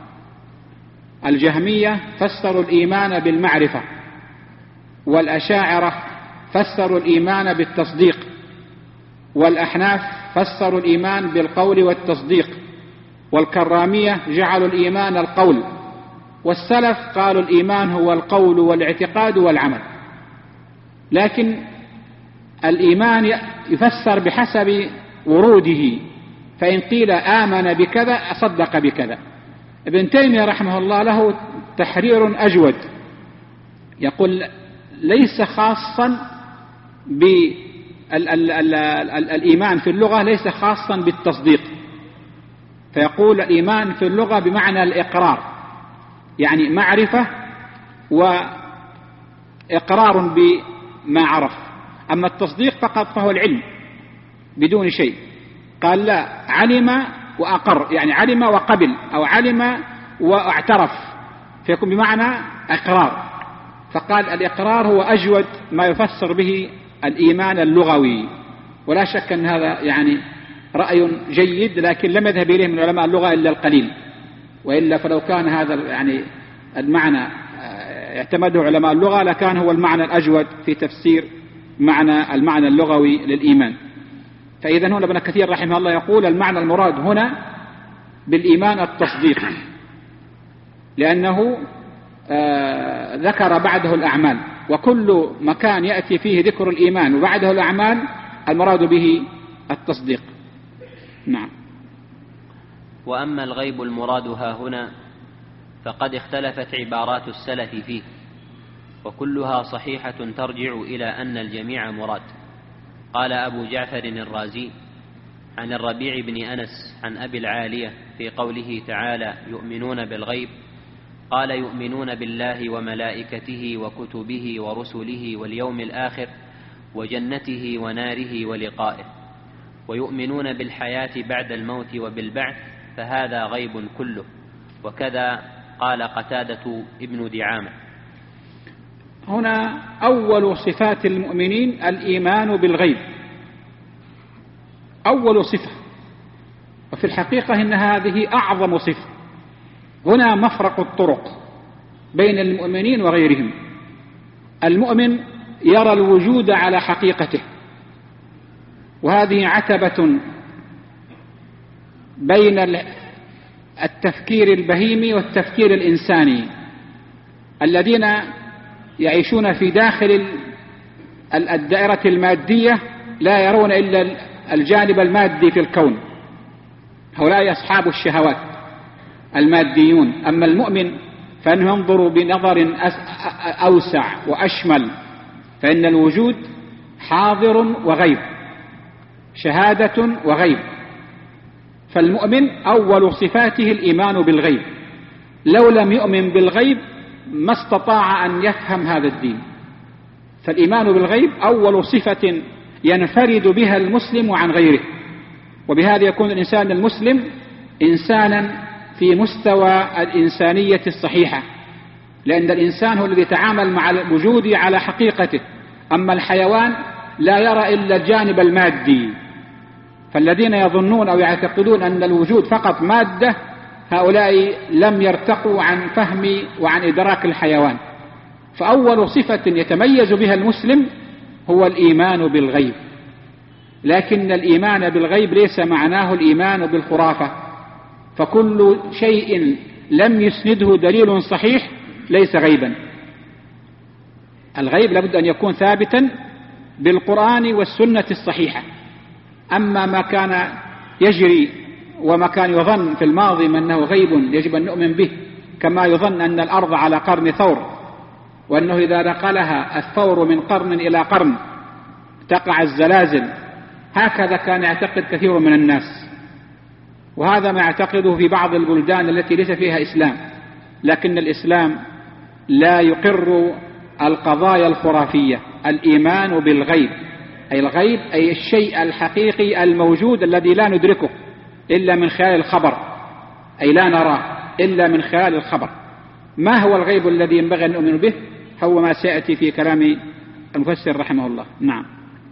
الجهمية فسروا الإيمان بالمعرفة، والأشاعرة فسروا الإيمان بالتصديق، والأحناف فسروا الإيمان بالقول والتصديق، والكرامية جعلوا الإيمان القول، والسلف قالوا الإيمان هو القول والاعتقاد والعمل. لكن الإيمان يفسر بحسب وروده، فإن قيل آمن بكذا أصدق بكذا. ابن تيمية رحمه الله له تحرير أجود، يقول ليس خاصا بالإيمان في اللغة ليس خاصا بالتصديق، فيقول الإيمان في اللغة بمعنى الإقرار، يعني معرفة وإقرار بما عرف. أما التصديق فقط فهو العلم بدون شيء. قال لا، علم وأقر، يعني علم وقبل، أو علم واعترف، فيكون بمعنى إقرار. فقال الإقرار هو أجود ما يفسر به الإيمان اللغوي، ولا شك أن هذا يعني رأي جيد، لكن لم يذهب إليه من علماء اللغة إلا القليل، وإلا فلو كان هذا يعني المعنى اعتمده علماء اللغة لكان هو المعنى الأجود في تفسير المعنى اللغوي للإيمان. فإذا هنا ابن كثير رحمه الله يقول المعنى المراد هنا بالإيمان التصديق، لأنه ذكر بعده الأعمال، وكل مكان يأتي فيه ذكر الإيمان وبعده الأعمال المراد به التصديق. نعم. وأما الغيب المراد هنا فقد اختلفت عبارات السلف فيه، وكلها صحيحة ترجع إلى أن الجميع مراد. قال أبو جعفر الرازي عن الربيع بن أنس عن أبي العالية في قوله تعالى يؤمنون بالغيب، قال يؤمنون بالله وملائكته وكتبه ورسله واليوم الآخر وجنته وناره ولقائه، ويؤمنون بالحياة بعد الموت وبالبعث، فهذا غيب كله. وكذا قال قتادة ابن دعامة. هنا أول صفات المؤمنين الإيمان بالغيب، أول صفة، وفي الحقيقة إن هذه أعظم صفة. هنا مفرق الطرق بين المؤمنين وغيرهم. المؤمن يرى الوجود على حقيقته، وهذه عتبة بين التفكير البهيمي والتفكير الإنساني. الذين يعيشون في داخل الدائرة المادية لا يرون إلا الجانب المادي في الكون، هؤلاء أصحاب الشهوات الماديون. أما المؤمن فإنه ينظر بنظر أوسع وأشمل، فإن الوجود حاضر وغيب، شهادة وغيب. فالمؤمن أول صفاته الإيمان بالغيب، لو لم يؤمن بالغيب ما استطاع أن يفهم هذا الدين. فالإيمان بالغيب أول صفة ينفرد بها المسلم عن غيره، وبهذا يكون الإنسان المسلم إنسانا في مستوى الإنسانية الصحيحة، لأن الإنسان هو الذي يتعامل مع الوجود على حقيقته. أما الحيوان لا يرى إلا الجانب المادي. فالذين يظنون أو يعتقدون أن الوجود فقط مادة، هؤلاء لم يرتقوا عن فهم وعن إدراك الحيوان. فأول صفة يتميز بها المسلم هو الإيمان بالغيب. لكن الإيمان بالغيب ليس معناه الإيمان بالخرافة، فكل شيء لم يسنده دليل صحيح ليس غيبا. الغيب لابد أن يكون ثابتا بالقرآن والسنة الصحيحة. أما ما كان يجري وما كان يظن في الماضي أنه غيب يجب أن نؤمن به، كما يظن أن الأرض على قرن ثور، وأنه إذا نقلها الثور من قرن إلى قرن تقع الزلازل. هكذا كان يعتقد كثير من الناس، وهذا ما يعتقده في بعض البلدان التي ليس فيها إسلام. لكن الإسلام لا يقر القضايا الخرافية. الإيمان بالغيب أي الغيب أي الشيء الحقيقي الموجود الذي لا ندركه إلا من خلال الخبر، أي لا نراه إلا من خلال الخبر. ما هو الغيب الذي ينبغي أن نؤمن به؟ هو ما سيأتي في كلام المفسر رحمه الله. نعم.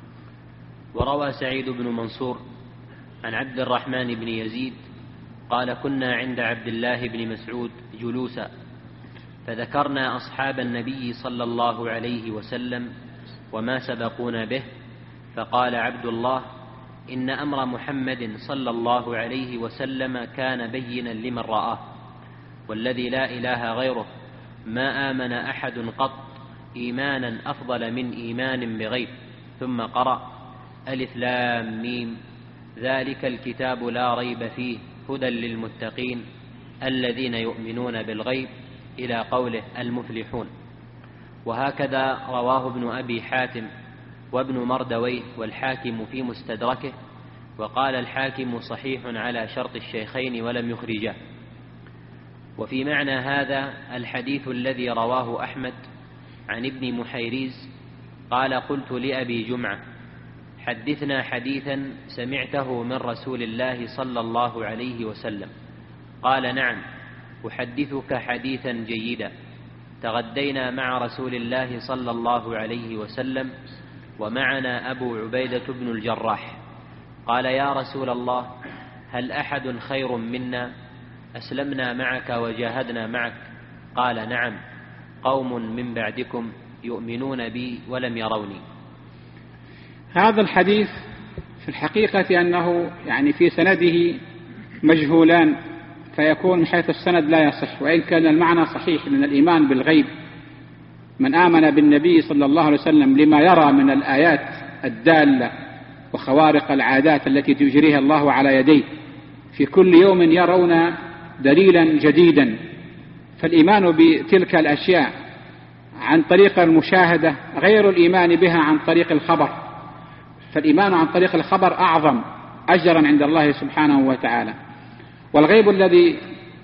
وروى سعيد بن منصور عن عبد الرحمن بن يزيد قال كنا عند عبد الله بن مسعود جلوسا، فذكرنا أصحاب النبي صلى الله عليه وسلم وما سبقونا به، فقال عبد الله إن أمر محمد صلى الله عليه وسلم كان بينا لمن رآه، والذي لا إله غيره ما آمن أحد قط إيمانا أفضل من إيمان بغيب. ثم قرأ ألف لام ميم ذلك الكتاب لا ريب فيه هدى للمتقين الذين يؤمنون بالغيب إلى قوله المفلحون. وهكذا رواه ابن أبي حاتم وابن مردويه والحاكم في مستدركه، وقال الحاكم صحيح على شرط الشيخين ولم يخرجاه. وفي معنى هذا الحديث الذي رواه أحمد عن ابن محيريز قال قلت لأبي جمعة حدثنا حديثا سمعته من رسول الله صلى الله عليه وسلم. قال نعم أحدثك حديثا جيدا. تغدينا مع رسول الله صلى الله عليه وسلم ومعنا أبو عبيدة بن الجراح. قال يا رسول الله هل أحد خير منا؟ أسلمنا معك وجاهدنا معك. قال نعم قوم من بعدكم يؤمنون بي ولم يروني. هذا الحديث في الحقيقة أنه يعني في سنده مجهولان فيكون من حيث السند لا يصح، وإن كان المعنى صحيح، لأن الإيمان بالغيب من آمن بالنبي صلى الله عليه وسلم لما يرى من الآيات الدالة وخوارق العادات التي تجريها الله على يديه، في كل يوم يرون دليلا جديدا. فالإيمان بتلك الأشياء عن طريق المشاهدة غير الإيمان بها عن طريق الخبر، فالإيمان عن طريق الخبر أعظم أجرا عند الله سبحانه وتعالى. والغيب الذي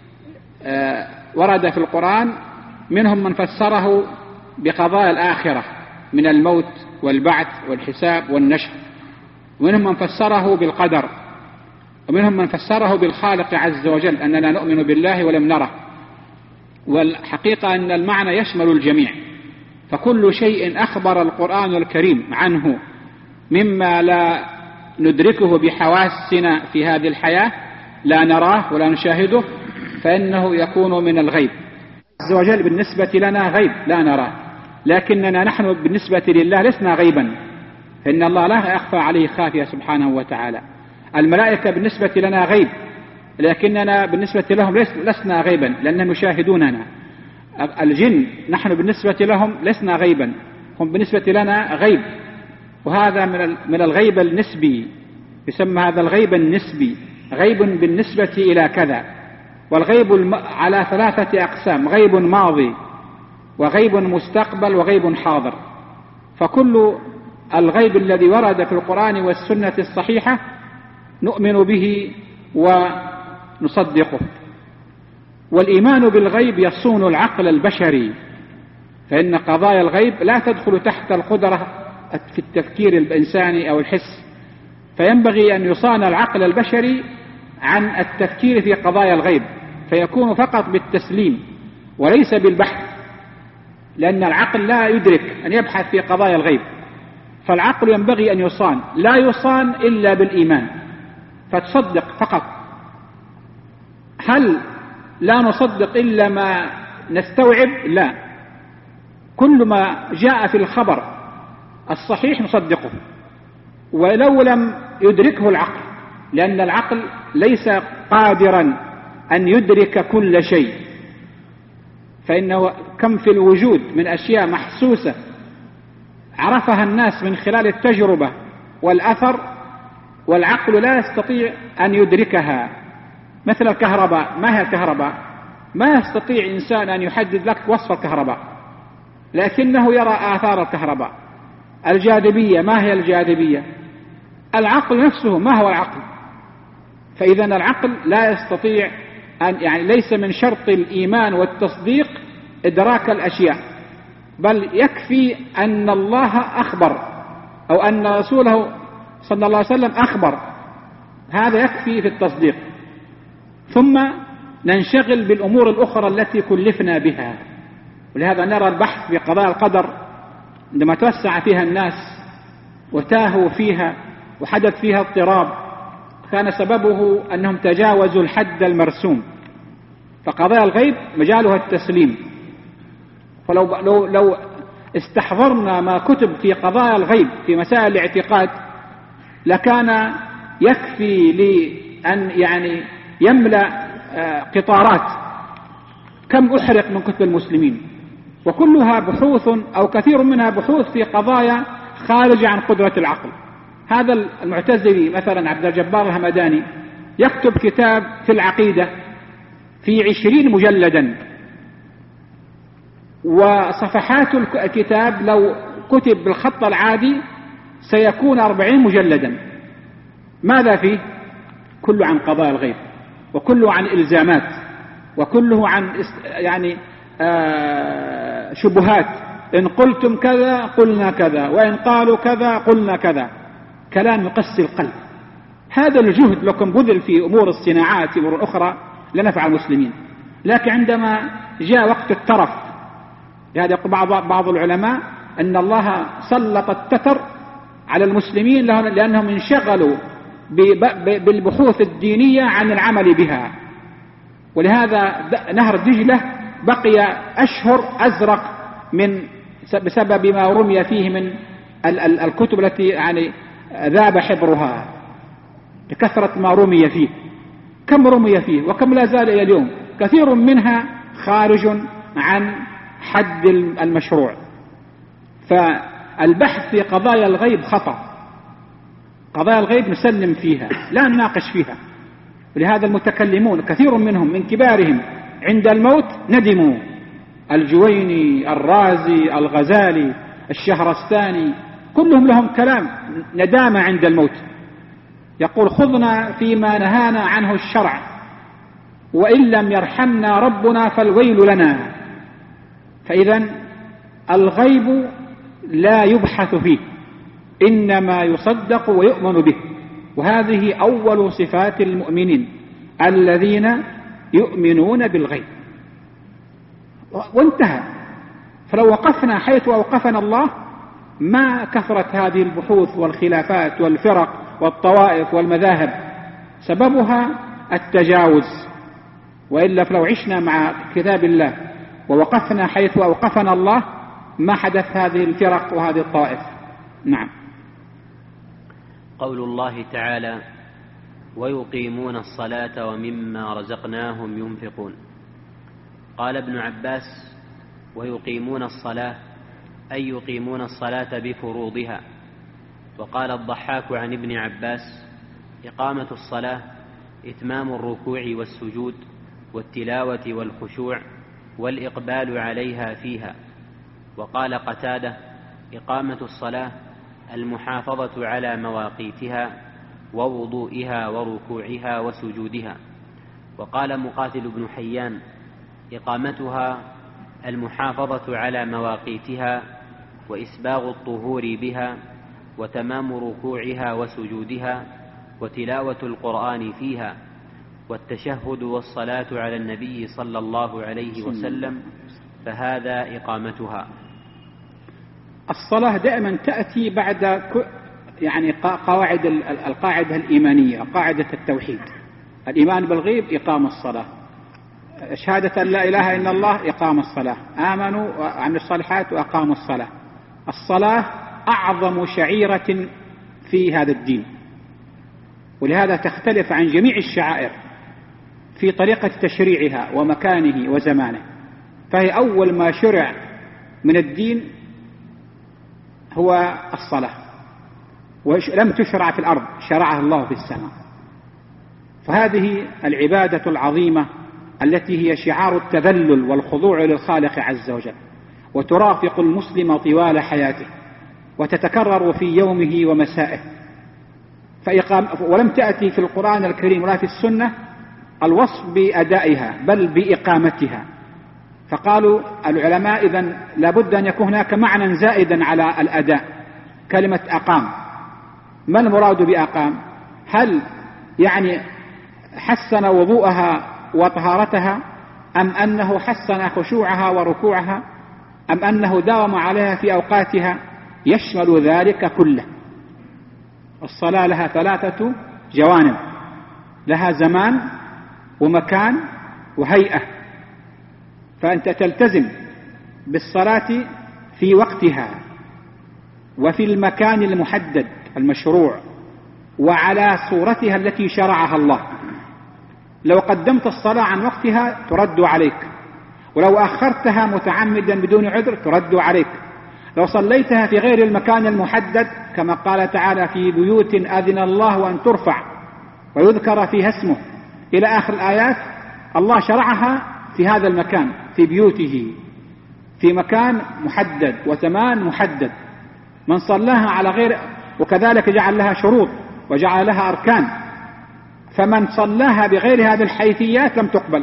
ورد في القرآن منهم من فسره بقضاء الآخرة من الموت والبعث والحساب والنشر، ومنهم من فسره بالقدر، ومنهم من فسره بالخالق عز وجل أننا نؤمن بالله ولم نره. والحقيقة أن المعنى يشمل الجميع، فكل شيء أخبر القرآن الكريم عنه مما لا ندركه بحواسنا في هذه الحياة، لا نراه ولا نشاهده، فإنه يكون من الغيب. عز وجل بالنسبة لنا غيب لا نراه، لكننا نحن بالنسبة لله لسنا غيبا، فإن الله لا يخفى عليه خافية سبحانه وتعالى. الملائكة بالنسبة لنا غيب، لكننا بالنسبة لهم لسنا غيبا لأنهم يشاهدوننا. الجن نحن بالنسبة لهم لسنا غيبا، هم بالنسبة لنا غيب، وهذا من الغيب النسبي، يسمى هذا الغيب النسبي، غيب بالنسبة إلى كذا. والغيب على 3 أقسام: غيب ماضي، وغيب مستقبل، وغيب حاضر. فكل الغيب الذي ورد في القرآن والسنة الصحيحة نؤمن به ونصدقه. والإيمان بالغيب يصون العقل البشري، فإن قضايا الغيب لا تدخل تحت القدرة في التفكير الإنساني أو الحس، فينبغي أن يصان العقل البشري عن التفكير في قضايا الغيب، فيكون فقط بالتسليم وليس بالبحث، لأن العقل لا يدرك أن يبحث في قضايا الغيب. فالعقل ينبغي أن يصان، لا يصان إلا بالإيمان، فتصدق فقط. هل لا نصدق إلا ما نستوعب؟ لا، كل ما جاء في الخبر الصحيح نصدقه ولو لم يدركه العقل، لأن العقل ليس قادرا أن يدرك كل شيء، فإنه كم في الوجود من أشياء محسوسة عرفها الناس من خلال التجربة والأثر، والعقل لا يستطيع أن يدركها. مثل الكهرباء، ما هي الكهرباء؟ ما يستطيع إنسان أن يحدد لك وصف الكهرباء، لكنه يرى آثار الكهرباء. الجاذبية، ما هي الجاذبية؟ العقل نفسه ما هو العقل؟ فإذا العقل لا يستطيع أن، يعني ليس من شرط الإيمان والتصديق إدراك الأشياء، بل يكفي أن الله أخبر أو أن رسوله صلى الله عليه وسلم أخبر، هذا يكفي في التصديق. ثم ننشغل بالأمور الأخرى التي كلفنا بها. ولهذا نرى البحث في قضايا القدر عندما توسع فيها الناس وتاهوا فيها وحدث فيها اضطراب، كان سببه أنهم تجاوزوا الحد المرسوم. فقضايا الغيب مجالها التسليم، فلو استحضرنا ما كتب في قضايا الغيب في مسائل الاعتقاد لكان يكفي لأن يعني يملأ قطارات. كم أحرق من كتب المسلمين، وكلها بحوث أو كثير منها بحوث في قضايا خارجة عن قدرة العقل. هذا المعتزلي مثلا عبد الجبار الهمداني يكتب كتاب في العقيدة في 20 مجلدا، وصفحات الكتاب لو كتب بالخط العادي سيكون 40 مجلدا. ماذا فيه؟ كله عن قضايا الغيب، وكله عن إلزامات، وكله عن يعني شبهات. إن قلتم كذا قلنا كذا، وإن قالوا كذا قلنا كذا، كلام يقسي القلب. هذا الجهد لكم بذل في أمور الصناعات في أمور أخرى لنفع المسلمين، لكن عندما جاء وقت الترف، لهذا يقول بعض العلماء أن الله سلط التتر على المسلمين لأنهم انشغلوا بالبحوث الدينية عن العمل بها. ولهذا نهر دجلة بقي أشهر أزرق بسبب ما رمي فيه من الكتب التي يعني ذاب حبرها بكثرة ما رمي فيه. كم رمي فيه وكم لا زال إلى اليوم، كثير منها خارج عن حد المشروع. فالبحث في قضايا الغيب خطأ، قضايا الغيب نسلم فيها لا نناقش فيها. ولهذا المتكلمون كثير منهم من كبارهم عند الموت ندموا، الجويني، الرازي، الغزالي، الشهرستاني، كلهم لهم كلام ندامة عند الموت، يقول خذنا فيما نهانا عنه الشرع، وإن لم يرحمنا ربنا فالويل لنا. فإذا الغيب لا يبحث فيه، إنما يصدق ويؤمن به، وهذه أول صفات المؤمنين الذين يؤمنون بالغيب. وانتهى. فلو وقفنا حيث أوقفنا الله ما كثرت هذه البحوث والخلافات والفرق والطوائف والمذاهب، سببها التجاوز. وإلا فلو عشنا مع كتاب الله ووقفنا حيث أوقفنا الله ما حدث هذه الفرق وهذه الطوائف. نعم. قول الله تعالى: ويقيمون الصلاة ومما رزقناهم ينفقون. قال ابن عباس: ويقيمون الصلاة أي يقيمون الصلاة بفروضها. وقال الضحاك عن ابن عباس: إقامة الصلاة إتمام الركوع والسجود والتلاوة والخشوع والإقبال عليها فيها. وقال قتادة: إقامة الصلاة المحافظة على مواقيتها ووضوئها وركوعها وسجودها. وقال مقاتل بن حيان: إقامتها المحافظة على مواقيتها وإسباغ الطهور بها وتمام ركوعها وسجودها وتلاوة القرآن فيها والتشهد والصلاة على النبي صلى الله عليه وسلم، فهذا إقامتها. الصلاة دائما تأتي بعد يعني قواعد القاعدة الإيمانية، قاعدة التوحيد، الإيمان بالغيب إقام الصلاة، شهادة أن لا إله إلا الله إقام الصلاة، آمنوا وعملوا الصالحات وأقاموا الصلاة. الصلاة أعظم شعيرة في هذا الدين، ولهذا تختلف عن جميع الشعائر في طريقة تشريعها ومكانه وزمانه. فهي أول ما شرع من الدين هو الصلاة، ولم تشرع في الأرض، شرعها الله في السماء. فهذه العبادة العظيمة التي هي شعار التذلل والخضوع للخالق عز وجل، وترافق المسلم طوال حياته وتتكرر في يومه ومسائه. ولم تأتي في القرآن الكريم ولا في السنة الوصف بأدائها بل بإقامتها. فقالوا العلماء إذن لابد أن يكون هناك معنى زائدا على الأداء، كلمة أقام. ما المراد بأقام؟ هل يعني حسن وضوءها وطهارتها، أم أنه حسن خشوعها وركوعها، أم أنه داوم عليها في أوقاتها؟ يشمل ذلك كله. الصلاة لها 3 جوانب، لها زمان ومكان وهيئة. فأنت تلتزم بالصلاة في وقتها وفي المكان المحدد المشروع وعلى صورتها التي شرعها الله. لو قدمت الصلاة عن وقتها ترد عليك، ولو أخرتها متعمدا بدون عذر ترد عليك. لو صليتها في غير المكان المحدد كما قال تعالى: في بيوت أذن الله أن ترفع ويذكر فيها اسمه إلى آخر الآيات، الله شرعها في هذا المكان، في بيوته، في مكان محدد وزمان محدد. من صلاها على غير، وكذلك جعل لها شروط وجعل لها أركان، فمن صلاها بغير هذه الحيثيات لم تقبل.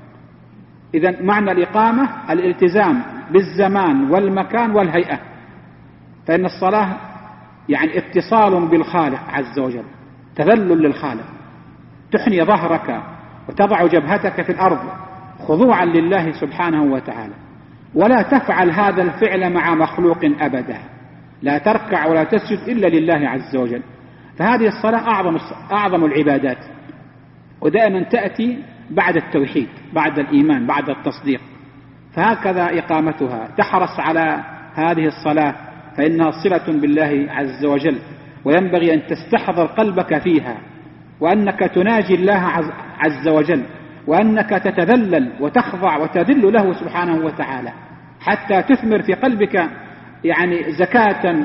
إذن معنى الإقامة الالتزام بالزمان والمكان والهيئة. فإن الصلاة يعني اتصال بالخالق عز وجل، تذلل للخالق، تحني ظهرك وتضع جبهتك في الأرض خضوعا لله سبحانه وتعالى. ولا تفعل هذا الفعل مع مخلوق أبدا، لا تركع ولا تسجد إلا لله عز وجل. فهذه الصلاة أعظم العبادات، ودائما تأتي بعد التوحيد، بعد الإيمان، بعد التصديق. فهكذا إقامتها، تحرص على هذه الصلاة فإنها صلة بالله عز وجل، وينبغي أن تستحضر قلبك فيها، وأنك تناجي الله عز وجل، وأنك تتذلل وتخضع وتذل له سبحانه وتعالى حتى تثمر في قلبك يعني زكاة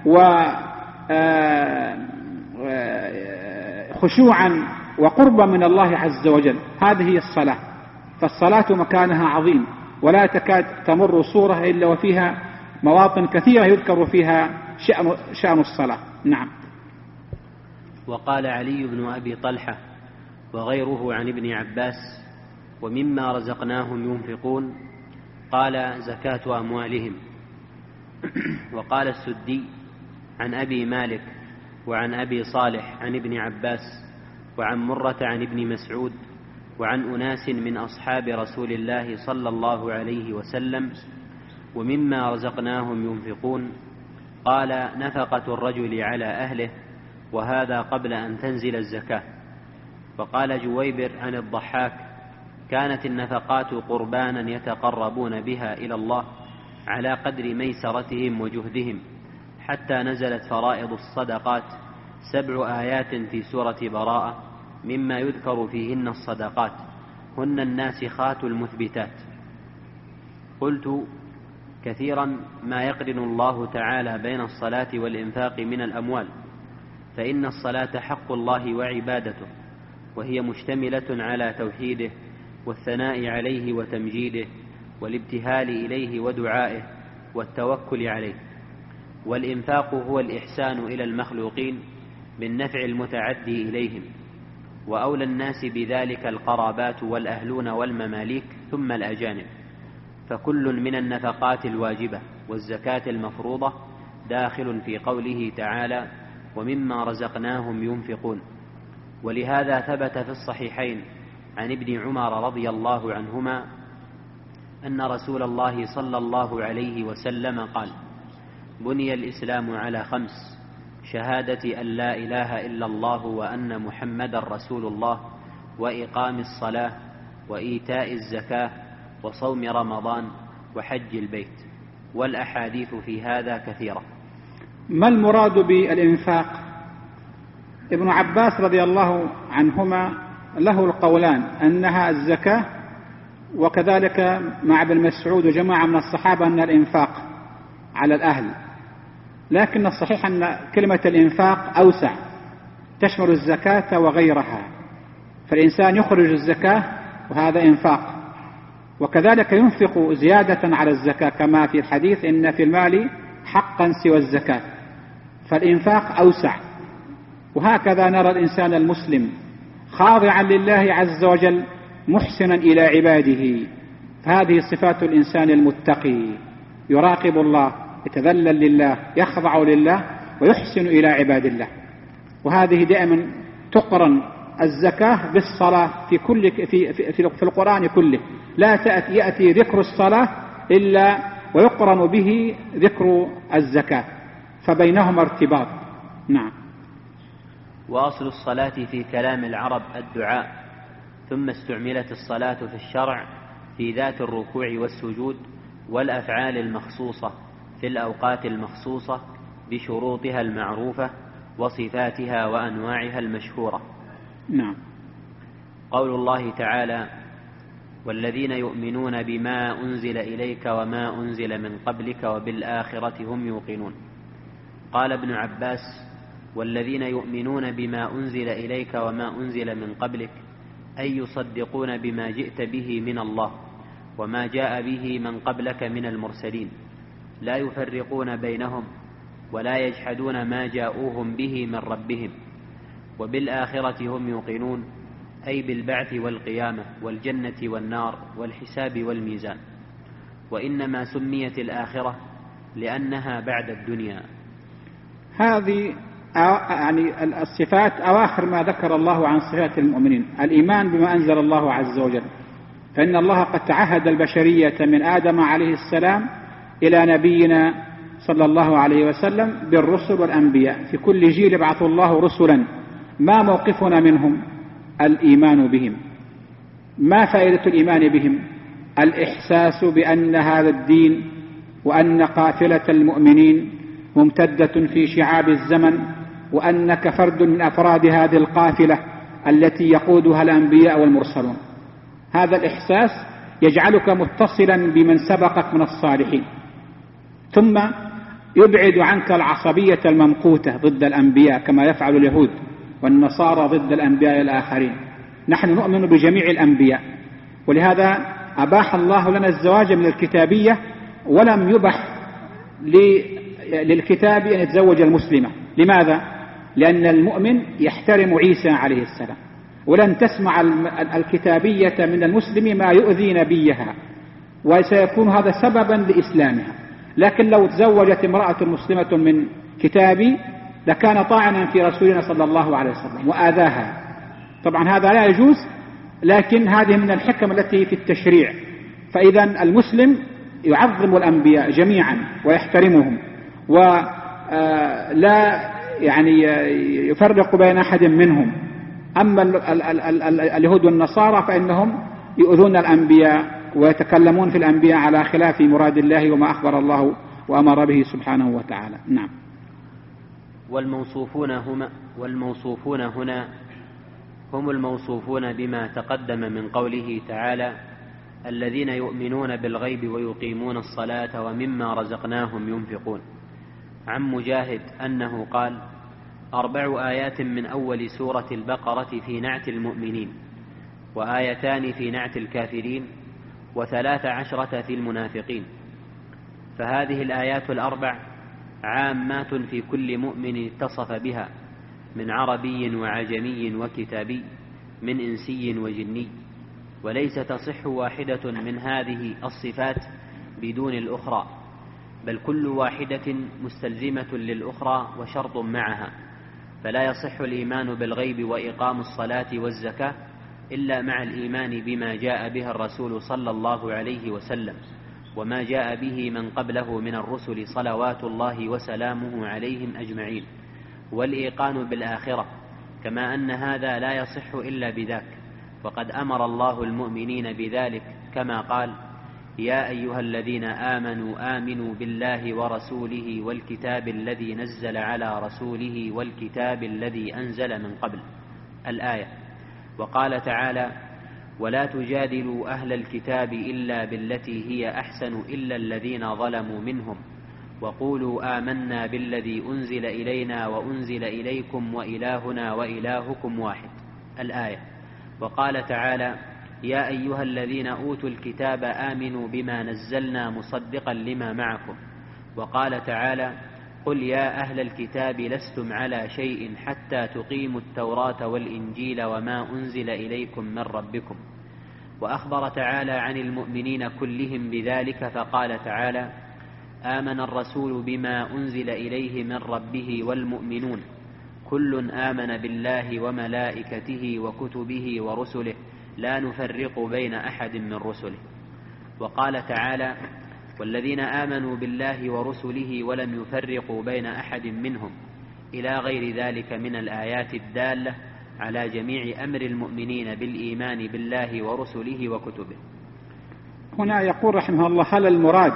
وخشوعا وقربا من الله عز وجل. هذه هي الصلاة. فالصلاة مكانها عظيم، ولا تكاد تمر صورة إلا وفيها مواطن كثيرة يذكر فيها شأن الصلاة. نعم. وقال علي بن أبي طلحة وغيره عن ابن عباس: ومما رزقناهم ينفقون، قال: زكاة أموالهم. وقال السدي عن أبي مالك وعن أبي صالح عن ابن عباس وعن مرة عن ابن مسعود وعن أناس من أصحاب رسول الله صلى الله عليه وسلم: ومما رزقناهم ينفقون، قال: نفقة الرجل على أهله، وهذا قبل أن تنزل الزكاة. وقال جويبر عن الضحاك: كانت النفقات قربانا يتقربون بها إلى الله على قدر ميسرتهم وجهدهم، حتى نزلت فرائض الصدقات 7 آيات في سورة براءة مما يذكر فيهن الصدقات، هن الناسخات المثبتات. قلت: كثيرا ما يقرن الله تعالى بين الصلاة والإنفاق من الأموال، فإن الصلاة حق الله وعبادته، وهي مشتملة على توحيده والثناء عليه وتمجيده والابتهال إليه ودعائه والتوكل عليه. والإنفاق هو الإحسان إلى المخلوقين بالنفع المتعدي إليهم، وأولى الناس بذلك القرابات والأهلون والمماليك ثم الأجانب، فكل من النفقات الواجبة والزكاة المفروضة داخل في قوله تعالى: ومما رزقناهم ينفقون. ولهذا ثبت في الصحيحين عن ابن عمر رضي الله عنهما أن رسول الله صلى الله عليه وسلم قال: بني الإسلام على 5: شهادة أن لا إله إلا الله وأن محمد رسول الله، وإقام الصلاة، وإيتاء الزكاة، وصوم رمضان، وحج البيت. والأحاديث في هذا كثيرة. ما المراد بالإنفاق؟ ابن عباس رضي الله عنهما له القولان، أنها الزكاة، وكذلك مع ابن مسعود وجماعة من الصحابة أن الإنفاق على الأهل. لكن الصحيح أن كلمة الإنفاق أوسع، تشمل الزكاة وغيرها، فالإنسان يخرج الزكاة وهذا إنفاق، وكذلك ينفق زيادة على الزكاة كما في الحديث: إن في المال حقا سوى الزكاة. فالإنفاق أوسع. وهكذا نرى الإنسان المسلم خاضعا لله عز وجل محسنا إلى عباده، فهذه صفات الإنسان المتقي، يراقب الله، يتذلل لله، يخضع لله، ويحسن إلى عباد الله. وهذه دائما تقرن الزكاة بالصلاة في القرآن كله، لا يأتي ذكر الصلاة إلا ويقرن به ذكر الزكاة، فبينهما ارتباط. نعم. وأصل الصلاة في كلام العرب الدعاء، ثم استعملت الصلاة في الشرع في ذات الركوع والسجود والأفعال المخصوصة في الأوقات المخصوصة بشروطها المعروفة وصفاتها وأنواعها المشهورة. نعم. قول الله تعالى: والذين يؤمنون بما أنزل إليك وما أنزل من قبلك وبالآخرة هم يوقنون. قال ابن عباس: والذين يؤمنون بما أنزل إليك وما أنزل من قبلك، أي يصدقون بما جئت به من الله وما جاء به من قبلك من المرسلين، لا يفرقون بينهم ولا يجحدون ما جاءوهم به من ربهم، وبالآخرة هم يوقنون، أي بالبعث والقيامة والجنة والنار والحساب والميزان. وإنما سميت الآخرة لأنها بعد الدنيا. هذه يعني الصفات أواخر ما ذكر الله عن صفات المؤمنين: الإيمان بما أنزل الله عز وجل، فإن الله قد تعهد البشرية من آدم عليه السلام إلى نبينا صلى الله عليه وسلم بالرسل والأنبياء، في كل جيل يبعث الله رسلا. ما موقفنا منهم؟ الإيمان بهم. ما فائدة الإيمان بهم؟ الإحساس بأن هذا الدين وأن قافلة المؤمنين ممتدة في شعاب الزمن، وأنك فرد من أفراد هذه القافلة، التي يقودها الأنبياء والمرسلون. هذا الإحساس يجعلك متصلا بمن سبقك من الصالحين، ثم يبعد عنك العصبية الممقوتة ضد الأنبياء كما يفعل اليهود والنصارى ضد الأنبياء الآخرين. نحن نؤمن بجميع الأنبياء، ولهذا أباح الله لنا الزواج من الكتابية، ولم يبح للكتاب أن يتزوج المسلمة. لماذا؟ لأن المؤمن يحترم عيسى عليه السلام، ولن تسمع الكتابية من المسلم ما يؤذي نبيها، وسيكون هذا سببا لإسلامها. لكن لو تزوجت امرأة مسلمة من كتابي لكان طاعنا في رسولنا صلى الله عليه وسلم وآذاها. طبعا هذا لا يجوز، لكن هذه من الحكم التي في التشريع. فإذا المسلم يعظم الأنبياء جميعا ويحترمهم، ولا يعني يفرق بين أحد منهم. أما اليهود والنصارى فإنهم يؤذون الأنبياء ويتكلمون في الأنبياء على خلاف مراد الله وما أخبر الله وأمر به سبحانه وتعالى. نعم. والموصوفون هنا هم الموصوفون بما تقدم من قوله تعالى: الذين يؤمنون بالغيب ويقيمون الصلاة ومما رزقناهم ينفقون. عن مجاهد أنه قال: 4 آيات من أول سورة البقرة في نعت المؤمنين، وآيتان في نعت الكافرين، و13 في المنافقين. فهذه الآيات 4 عامات في كل مؤمن اتصف بها، من عربي وعجمي وكتابي، من إنسي وجني، وليس تصح واحدة من هذه الصفات بدون الأخرى، بل كل واحدة مستلزمة للأخرى وشرط معها. فلا يصح الإيمان بالغيب وإقام الصلاة والزكاة إلا مع الإيمان بما جاء به الرسول صلى الله عليه وسلم، وما جاء به من قبله من الرسل صلوات الله وسلامه عليهم أجمعين، والإيقان بالآخرة، كما أن هذا لا يصح إلا بذاك. وقد أمر الله المؤمنين بذلك كما قال: يا أيها الذين آمنوا بالله ورسوله والكتاب الذي نزل على رسوله والكتاب الذي أنزل من قبل، الآية. وقال تعالى: ولا تجادلوا أهل الكتاب إلا بالتي هي أحسن إلا الذين ظلموا منهم، وقولوا آمنا بالذي أنزل إلينا وأنزل إليكم وإلهنا وإلهكم واحد، الآية. وقال تعالى: يا أيها الذين أوتوا الكتاب آمنوا بما نزلنا مصدقا لما معكم. وقال تعالى: قل يا أهل الكتاب لستم على شيء حتى تقيموا التوراة والإنجيل وما أنزل إليكم من ربكم. وأخبر تعالى عن المؤمنين كلهم بذلك فقال تعالى: آمن الرسول بما أنزل إليه من ربه والمؤمنون كل آمن بالله وملائكته وكتبه ورسله لا نفرق بين أحد من رسله. وقال تعالى: والذين آمنوا بالله ورسله ولم يفرقوا بين أحد منهم، إلى غير ذلك من الآيات الدالة على جميع أمر المؤمنين بالإيمان بالله ورسله وكتبه. هنا يقول رحمه الله: هل المراد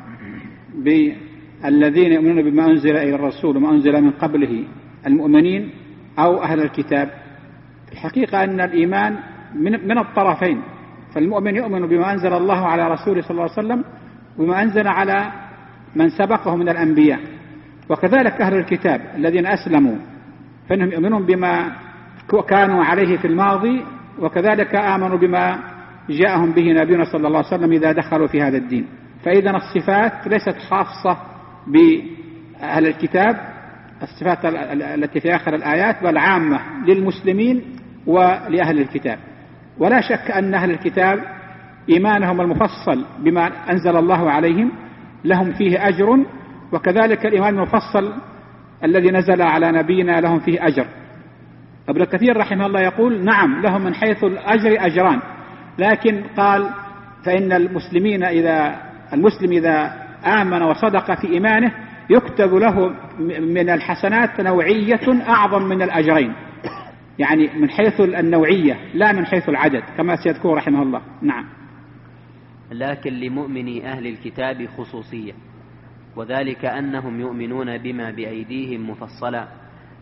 بالذين يؤمنون بما أنزل إلى الرسول وما أنزل من قبله المؤمنين أو أهل الكتاب؟ الحقيقة أن الإيمان من الطرفين، فالمؤمن يؤمن بما أنزل الله على رسوله صلى الله عليه وسلم وما أنزل على من سبقه من الأنبياء، وكذلك أهل الكتاب الذين أسلموا فإنهم يؤمنون بما كانوا عليه في الماضي، وكذلك آمنوا بما جاءهم به نبينا صلى الله عليه وسلم إذا دخلوا في هذا الدين. فإذا الصفات ليست خاصة بأهل الكتاب، الصفات التي في آخر الآيات، بل عامة للمسلمين ولأهل الكتاب. ولا شك أن أهل الكتاب إيمانهم المفصل بما أنزل الله عليهم لهم فيه أجر، وكذلك الإيمان المفصل الذي نزل على نبينا لهم فيه أجر. ابن كثير رحمه الله يقول: نعم لهم من حيث الأجر أجران، لكن قال: فإن المسلم إذا آمن وصدق في إيمانه يكتب له من الحسنات نوعية أعظم من الأجرين، يعني من حيث النوعية لا من حيث العدد كما سيذكر رحمه الله. نعم. لكن لمؤمني أهل الكتاب خصوصية، وذلك أنهم يؤمنون بما بأيديهم مفصلا،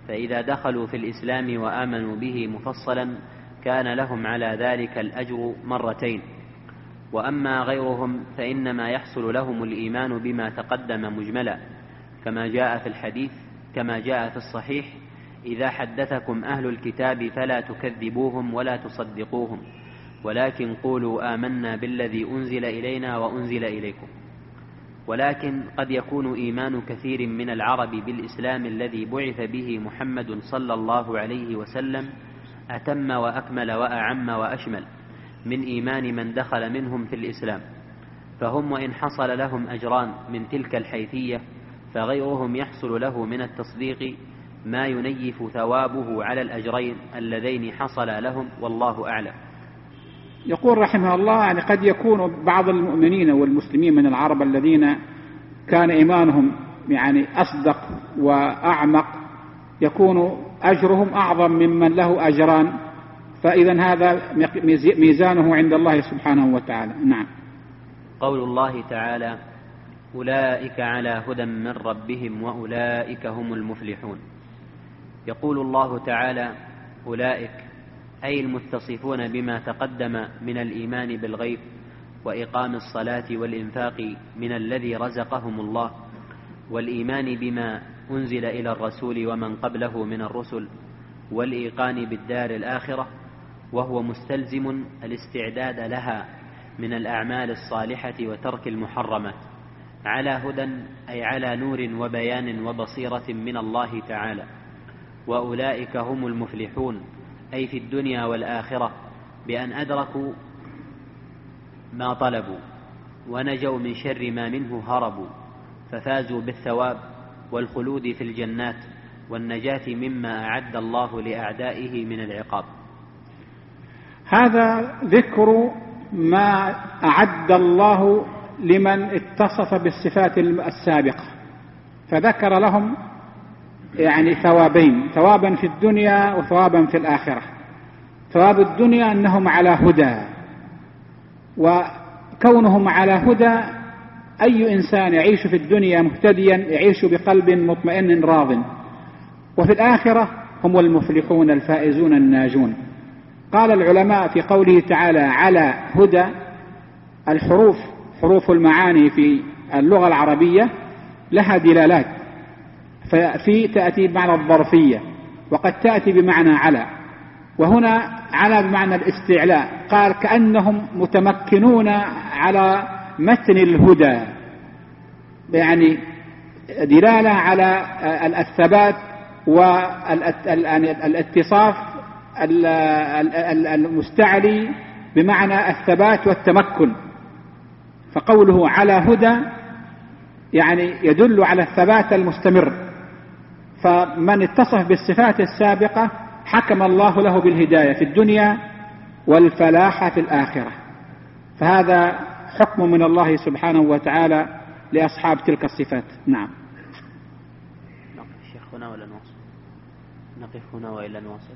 فإذا دخلوا في الإسلام وآمنوا به مفصلا كان لهم على ذلك الأجر مرتين. وأما غيرهم فإنما يحصل لهم الإيمان بما تقدم مجملا كما جاء في الحديث، كما جاء في الصحيح: إذا حدثكم أهل الكتاب فلا تكذبوهم ولا تصدقوهم، ولكن قولوا آمنا بالذي أنزل إلينا وأنزل إليكم. ولكن قد يكون إيمان كثير من العرب بالإسلام الذي بعث به محمد صلى الله عليه وسلم أتم وأكمل وأعم وأشمل من إيمان من دخل منهم في الإسلام، فهم وإن حصل لهم أجران من تلك الحيثية فغيرهم يحصل له من التصديق ما ينيف ثوابه على الأجرين اللذين حصل لهم، والله أعلم. يقول رحمه الله: يعني قد يكون بعض المؤمنين والمسلمين من العرب الذين كان إيمانهم يعني أصدق وأعمق يكون أجرهم أعظم ممن له أجران، فإذا هذا ميزانه عند الله سبحانه وتعالى. نعم. قول الله تعالى: أولئك على هدى من ربهم وأولئك هم المفلحون. يقول الله تعالى: أولئك أي المتصفون بما تقدم من الإيمان بالغيب وإقام الصلاة والإنفاق من الذي رزقهم الله، والإيمان بما أنزل إلى الرسول ومن قبله من الرسل، والإيقان بالدار الآخرة، وهو مستلزم الاستعداد لها من الأعمال الصالحة وترك المحرمات، على هدى أي على نور وبيان وبصيرة من الله تعالى. وأولئك هم المفلحون أي في الدنيا والآخرة بأن أدركوا ما طلبوا ونجوا من شر ما منه هربوا، ففازوا بالثواب والخلود في الجنات والنجاة مما أعد الله لأعدائه من العقاب. هذا ذكر ما أعد الله لمن اتصف بالصفات السابقة، فذكر لهم يعني ثوابين: ثوابا في الدنيا وثوابا في الآخرة. ثواب الدنيا أنهم على هدى، وكونهم على هدى أي إنسان يعيش في الدنيا مهتديا يعيش بقلب مطمئن راض، وفي الآخرة هم المفلحون الفائزون الناجون. قال العلماء في قوله تعالى على هدى: الحروف حروف المعاني في اللغة العربية لها دلالات، ففي تأتي بمعنى الظرفية وقد تأتي بمعنى على، وهنا على بمعنى الاستعلاء. قال كأنهم متمكنون على متن الهدى، يعني دلالة على الثبات والاتصاف المستعلي بمعنى الثبات والتمكن. فقوله على هدى يعني يدل على الثبات المستمر، فمن اتصف بالصفات السابقة حكم الله له بالهداية في الدنيا والفلاح في الآخرة، فهذا حكم من الله سبحانه وتعالى لأصحاب تلك الصفات. نعم. نقف الشيخ هنا ولا نواصل؟ نقف هنا وإلا نواصل؟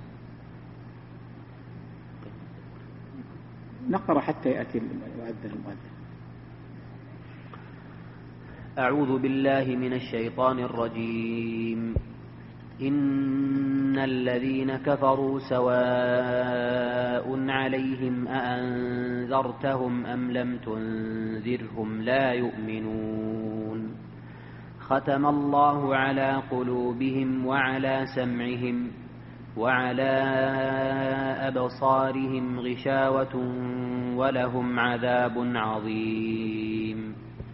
نقرأ حتى يأتي المؤذن. أعوذ بالله من الشيطان الرجيم. إن الذين كفروا سواء عليهم أأنذرتهم أم لم تنذرهم لا يؤمنون. ختم الله على قلوبهم وعلى سمعهم وعلى أبصارهم غشاوة ولهم عذاب عظيم.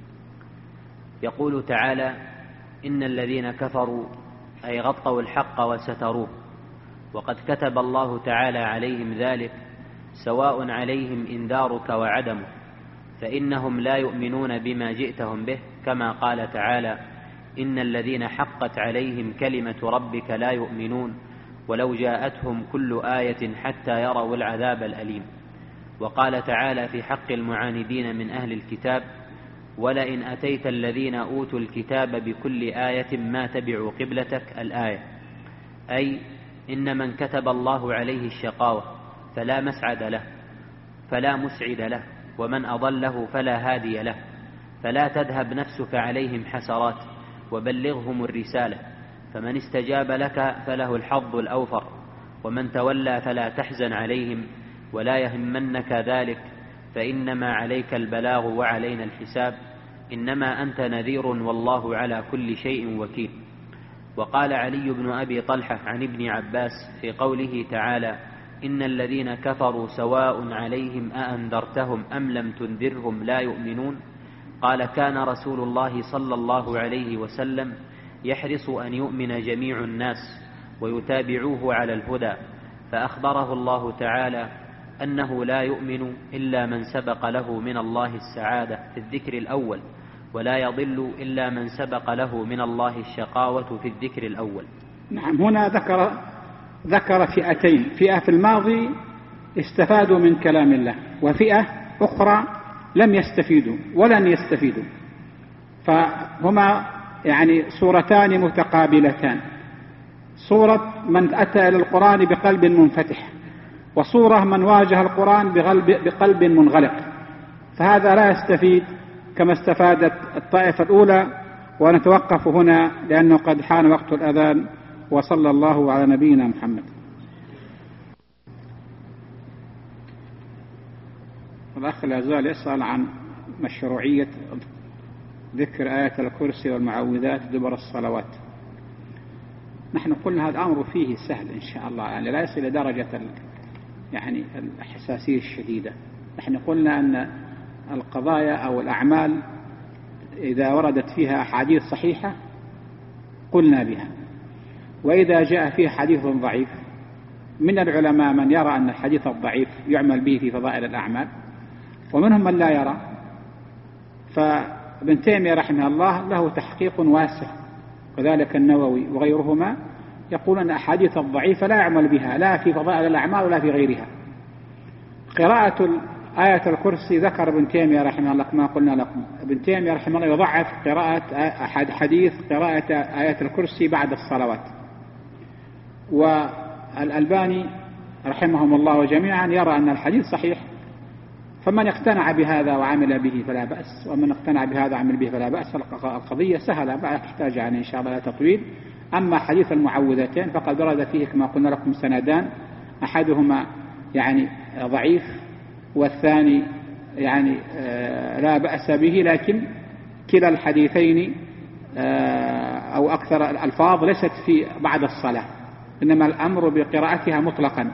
يقول تعالى: إن الذين كفروا أي غطوا الحق وستروه، وقد كتب الله تعالى عليهم ذلك، سواء عليهم إنذارك وعدمه، فإنهم لا يؤمنون بما جئتهم به، كما قال تعالى: إن الذين حقت عليهم كلمة ربك لا يؤمنون ولو جاءتهم كل آية حتى يروا العذاب الأليم. وقال تعالى في حق المعاندين من أهل الكتاب: ولئن أتيت الذين أوتوا الكتاب بكل آية ما تبعوا قبلتك، الآية، أي إن من كتب الله عليه الشقاوة فلا مسعد له، ومن أضله فلا هادي له، فلا تذهب نفسك عليهم حسرات وبلغهم الرسالة، فمن استجاب لك فله الحظ الأوفر، ومن تولى فلا تحزن عليهم ولا يهمنك ذلك، فإنما عليك البلاغ وعلينا الحساب، إنما أنت نذير والله على كل شيء وكيل. وقال علي بن أبي طلحة عن ابن عباس في قوله تعالى: إن الذين كفروا سواء عليهم أأنذرتهم أم لم تنذرهم لا يؤمنون، قال: كان رسول الله صلى الله عليه وسلم يحرص أن يؤمن جميع الناس ويتابعوه على الهدى، فأخبره الله تعالى أنه لا يؤمن إلا من سبق له من الله السعادة في الذكر الأول، ولا يضل إلا من سبق له من الله الشقاوة في الذكر الأول. نعم، هنا ذكر فئتين: فئة في الماضي استفادوا من كلام الله، وفئة أخرى لم يستفيدوا ولن يستفيدوا، فهما يعني صورتان متقابلتان: صورة من أتى إلى القرآن بقلب منفتح، وصورة من واجه القرآن بقلب منغلق، فهذا لا يستفيد كما استفادت الطائفة الأولى. ونتوقف هنا لأنه قد حان وقت الأذان، وصلى الله على نبينا محمد. الأخ لا زال يسأل عن مشروعية ذكر آية الكرسي والمعوذات دبر الصلوات. نحن قلنا هذا الأمر فيه سهل إن شاء الله، يعني لا يصل إلى درجة يعني الحساسية الشديدة. نحن قلنا أن القضايا أو الأعمال إذا وردت فيها أحاديث صحيحة قلنا بها، وإذا جاء فيه حديث ضعيف من العلماء من يرى أن الحديث الضعيف يعمل به في فضائل الأعمال، ومنهم من لا يرى. فابن تيمية رحمه الله له تحقيق واسع، وذلك النووي وغيرهما يقول أن الأحاديث الضعيفة لا يعمل بها لا في فضائل الأعمال ولا في غيرها. قراءة آية الكرسي ذكر ابن تيمية رحمه الله كما قلنا لكم، ابن تيمية رحمه الله يضعف حديث قراءة آية الكرسي بعد الصلوات، والألباني رحمهم الله جميعا يرى أن الحديث صحيح، فمن اقتنع بهذا وعمل به فلا بأس، ومن اقتنع بهذا وعمل به فلا بأس. القضية سهلة لا تحتاج يعني إن شاء الله لا تطويل. أما حديث المعوذتين فقد ورد فيه كما قلنا لكم سندان، أحدهما يعني ضعيف والثاني يعني لا بأس به، لكن كلا الحديثين أو أكثر الألفاظ ليست في بعد الصلاة، إنما الأمر بقراءتها مطلقا.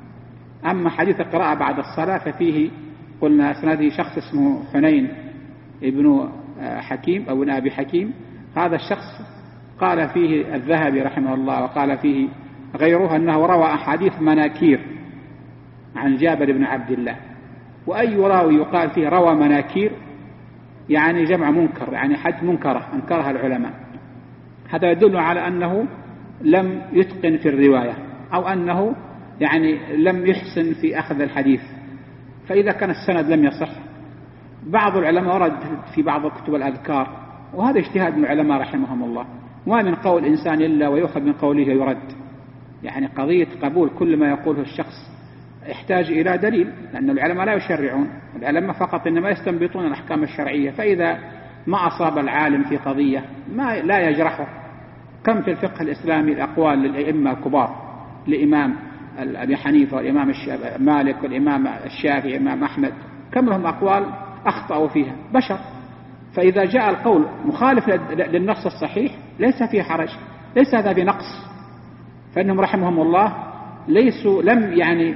أما حديث القراءة بعد الصلاة ففيه قلنا أسناده شخص اسمه حنين ابن حكيم أو ابن أبي حكيم. هذا الشخص قال فيه الذهبي رحمه الله وقال فيه غيره أنه روى أحاديث مناكير عن جابر بن عبد الله، وأي راوي يقال فيه روى مناكير يعني جمع منكر، يعني حد منكرة أنكرها العلماء. هذا يدل على أنه لم يتقن في الرواية، أو أنه يعني لم يحسن في أخذ الحديث. فإذا كان السند لم يصح، بعض العلماء ورد في بعض كتب الأذكار، وهذا اجتهاد من العلماء رحمهم الله، وما من قول إنسان إلا ويؤخذ من قوله يرد. يعني قضية قبول كل ما يقوله الشخص يحتاج إلى دليل، لأن العلماء لا يشرعون، العلماء فقط إنما يستنبطون الأحكام الشرعية. فإذا ما أصاب العالم في قضية ما لا يجرحه. كم في الفقه الإسلامي الأقوال للأئمة الكبار، لإمام أبي حنيفة والإمام مالك والإمام الشافعي والإمام أحمد، كم لهم أقوال أخطأوا فيها بشر. فإذا جاء القول مخالف للنص الصحيح ليس فيه حرج، ليس هذا بنقص، فإنهم رحمهم الله لم يعني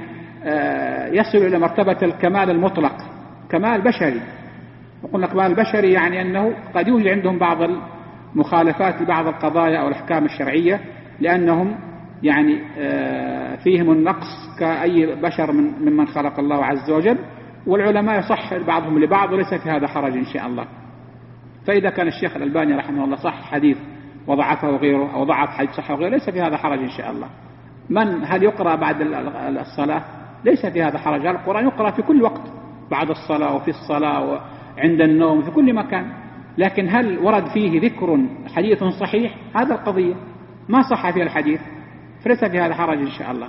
يصلوا إلى مرتبة الكمال المطلق، كمال بشري. وقلنا كمال البشري يعني أنه قد يوجد عندهم بعض المخالفات لبعض القضايا أو الأحكام الشرعية، لأنهم يعني فيهم النقص كأي بشر ممن خلق الله عز وجل، والعلماء يصح بعضهم لبعض، وليس في هذا حرج إن شاء الله. فإذا كان الشيخ الألباني رحمه الله صح حديث وضعفه غيره، أو ضعف حديث صحه غيره، ليس في هذا حرج إن شاء الله. هل يقرأ بعد الصلاة؟ ليس في هذا حرج. القرآن يقرأ في كل وقت، بعد الصلاة وفي الصلاة وعند النوم في كل مكان، لكن هل ورد فيه ذكر حديث صحيح؟ هذا القضية ما صح فيه الحديث، فليس في هذا حرج إن شاء الله.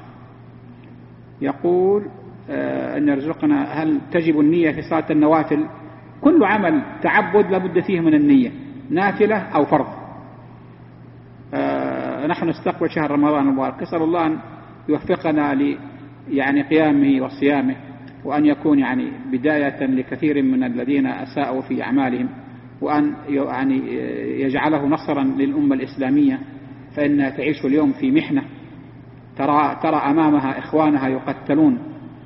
يقول أن يرزقنا، هل تجب النية في صلاة النوافل؟ كل عمل تعبد لابد فيه من النية، نافلة أو فرض. ونحن نستقبل شهر رمضان المبارك، نسأل الله أن يوفقنا يعني قيامه وصيامه، وأن يكون يعني بداية لكثير من الذين أساءوا في أعمالهم، وأن يعني يجعله نصرا للأمة الإسلامية، فإنها تعيش اليوم في محنة، ترى أمامها إخوانها يقتلون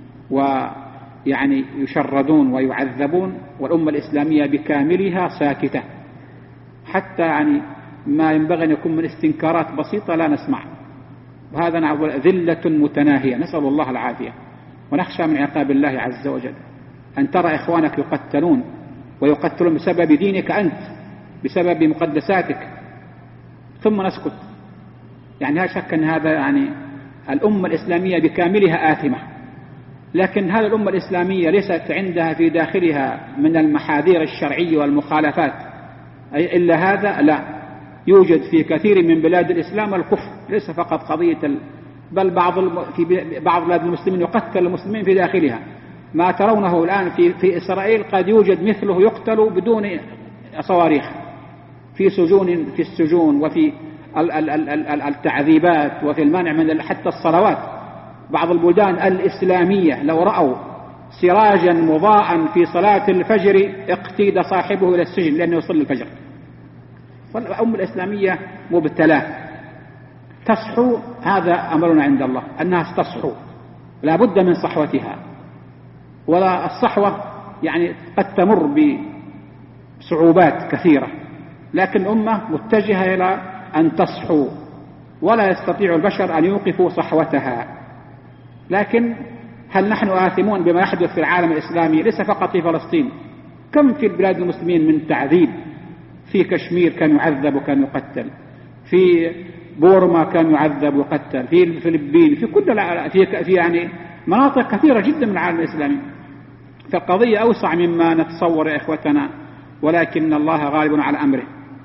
ويعني يشردون ويعذبون، والأمة الإسلامية بكاملها ساكتة، حتى يعني ما ينبغي أن يكون من استنكارات بسيطة لا نسمع. وهذا ذلة متناهية، نسأل الله العافية، ونخشى من عقاب الله عز وجل أن ترى إخوانك يقتلون، ويقتلون بسبب دينك أنت، بسبب مقدساتك، ثم نسكت. يعني لا شك أن هذا يعني الأمة الإسلامية بكاملها آثمة، لكن هذه الأمة الإسلامية ليست عندها في داخلها من المحاذير الشرعية والمخالفات إلا هذا، لا، يوجد في كثير من بلاد الإسلام الكفر، ليس فقط قضية بل في بعض بلاد المسلمين يقتل المسلمين في داخلها. ما ترونه الآن في إسرائيل قد يوجد مثله يقتل بدون صواريخ في السجون وفي التعذيبات وفي المنع من حتى الصلوات. بعض البلدان الإسلامية لو رأوا سراجا مضاء في صلاة الفجر اقتيد صاحبه إلى السجن لأنه يصلي الفجر. فالأمة الإسلامية مبتلاة، تصحو، هذا أمرنا عند الله أنها تصحو، لا بد من صحوتها. ولا الصحوة يعني قد تمر بصعوبات كثيرة، لكن الأمة متجهة إلى أن تصحو، ولا يستطيع البشر أن يوقفوا صحوتها. لكن هل نحن آثمون بما يحدث في العالم الإسلامي؟ ليس فقط في فلسطين، كم في البلاد المسلمين من تعذيب. في كشمير كان يعذب وكان يقتل، في بورما كان يعذب ويقتل، في الفلبين، في كل في يعني مناطق كثيرة جدا من العالم الإسلامي. فالقضية أوسع مما نتصور يا إخوتنا، ولكن الله غالب على أمره.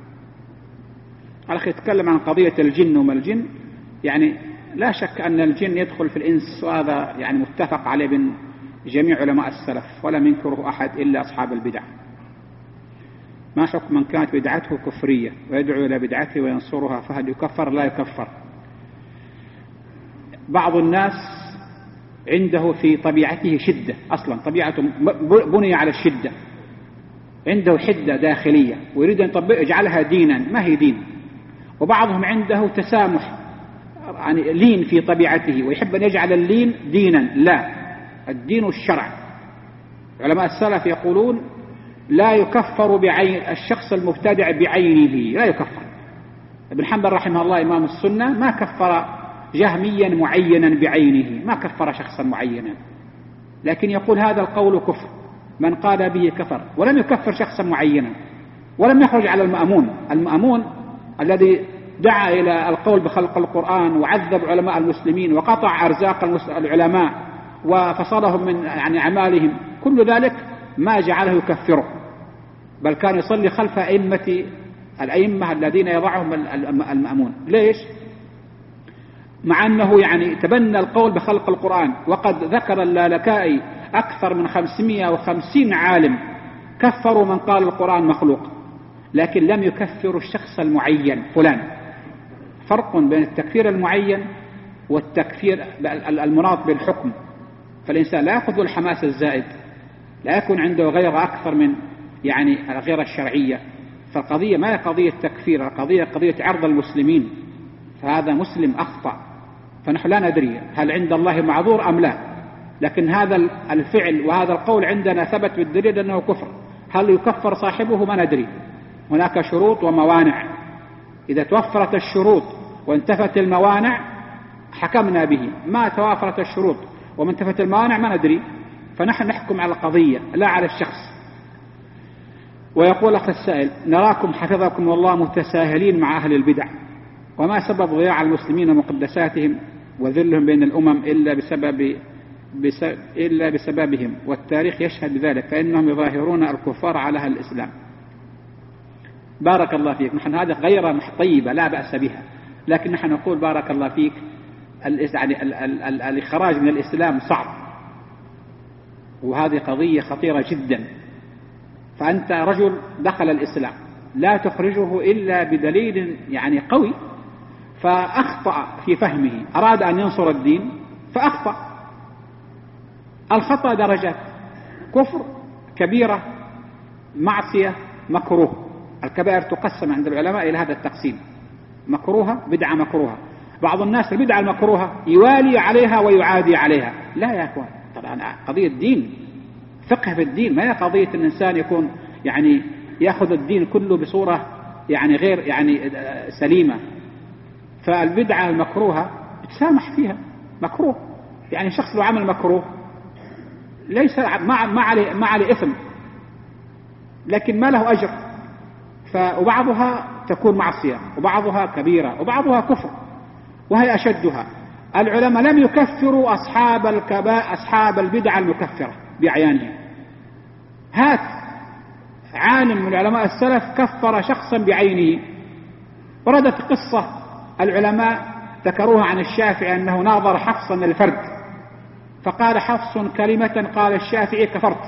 الأخ يتكلم عن قضية الجن وما الجن، يعني لا شك أن الجن يدخل في الإنس، وهذا يعني متفق عليه بين جميع علماء السلف، ولم ينكره أحد إلا أصحاب البدع. ما حكم من كانت بدعته كفرية ويدعو إلى بدعته وينصرها، فهل يكفر؟ لا يكفر. بعض الناس عنده في طبيعته شدة، أصلا طبيعته بني على الشدة، عنده حدة داخلية ويريد أن يجعلها دينا، ما هي دين. وبعضهم عنده تسامح، يعني لين في طبيعته ويحب أن يجعل اللين دينا. لا، الدين الشرع. علماء السلف يقولون لا يكفر بعين الشخص المبتدع بعينه، لا يكفر. ابن حنبل رحمه الله إمام السنة ما كفر جهميا معينا بعينه، ما كفر شخصا معينا، لكن يقول هذا القول كفر، من قال به كفر، ولم يكفر شخصا معينا، ولم يخرج على المأمون الذي دعا إلى القول بخلق القرآن وعذب علماء المسلمين وقطع أرزاق العلماء وفصلهم من يعني أعمالهم، كل ذلك ما جعله يكفره، بل كان يصلي خلف الأئمة الذين يضعهم المأمون. ليش؟ مع أنه يعني تبنى القول بخلق القرآن، وقد ذكر اللالكائي أكثر من 550 عالم كفروا من قال القرآن مخلوق، لكن لم يكفروا الشخص المعين فلان. فرق بين التكفير المعين والتكفير المناط بالحكم. فالإنسان لا يأخذ الحماس الزائد، لا يكون عنده غير أكثر من يعني الغيرة الشرعية. فالقضية ما هي قضية تكفير، القضية قضية عرض المسلمين. فهذا مسلم أخطأ، فنحن لا ندري هل عند الله معذور أم لا، لكن هذا الفعل وهذا القول عندنا ثبت بالدليل أنه كفر. هل يكفر صاحبه؟ ما ندري. هناك شروط وموانع، إذا توفرت الشروط وانتفت الموانع حكمنا به، ما توافرت الشروط وما انتفت الموانع ما ندري. فنحن نحكم على القضية لا على الشخص. ويقول أخ السائل: نراكم حفظكم الله متساهلين مع أهل البدع، وما سبب ضياع المسلمين ومقدساتهم وذلهم بين الأمم إلا بسببهم، والتاريخ يشهد بذلك، فإنهم يظاهرون الكفار على أهل الإسلام. بارك الله فيك. نحن هذه غير طيبة لا بأس بها، لكن نحن نقول بارك الله فيك، الإخراج من الإسلام صعب، وهذه قضية خطيرة جدا. فأنت رجل دخل الإسلام لا تخرجه إلا بدليل يعني قوي، فأخطأ في فهمه، أراد أن ينصر الدين فأخطأ. الخطأ درجات: كفر، كبيرة، معصية، مكروه. الكبائر تقسم عند العلماء إلى هذا التقسيم: مكروهة، بدعة مكروهة. بعض الناس البدعة المكروهة يوالي عليها ويعادي عليها. لا يا أخوان، طبعا قضية دين، فقه في الدين، ما هي قضية أن الإنسان يكون يعني يأخذ الدين كله بصورة يعني غير يعني سليمة. فالبدعة المكروهة تسامح فيها، مكروه يعني شخص لو عمل مكروه ليس ما عليه إثم، لكن ما له أجر. وبعضها تكون معصية، وبعضها كبيرة، وبعضها كفر، وهي أشدها. العلماء لم يكفروا أصحاب البدع المكفرة بعيانهم. هات عالم من علماء السلف كفر شخصا بعينه. وردت قصة العلماء ذكروها عن الشافعي أنه ناظر حفصا الفرد، فقال حفص كلمة قال الشافعي كفرت.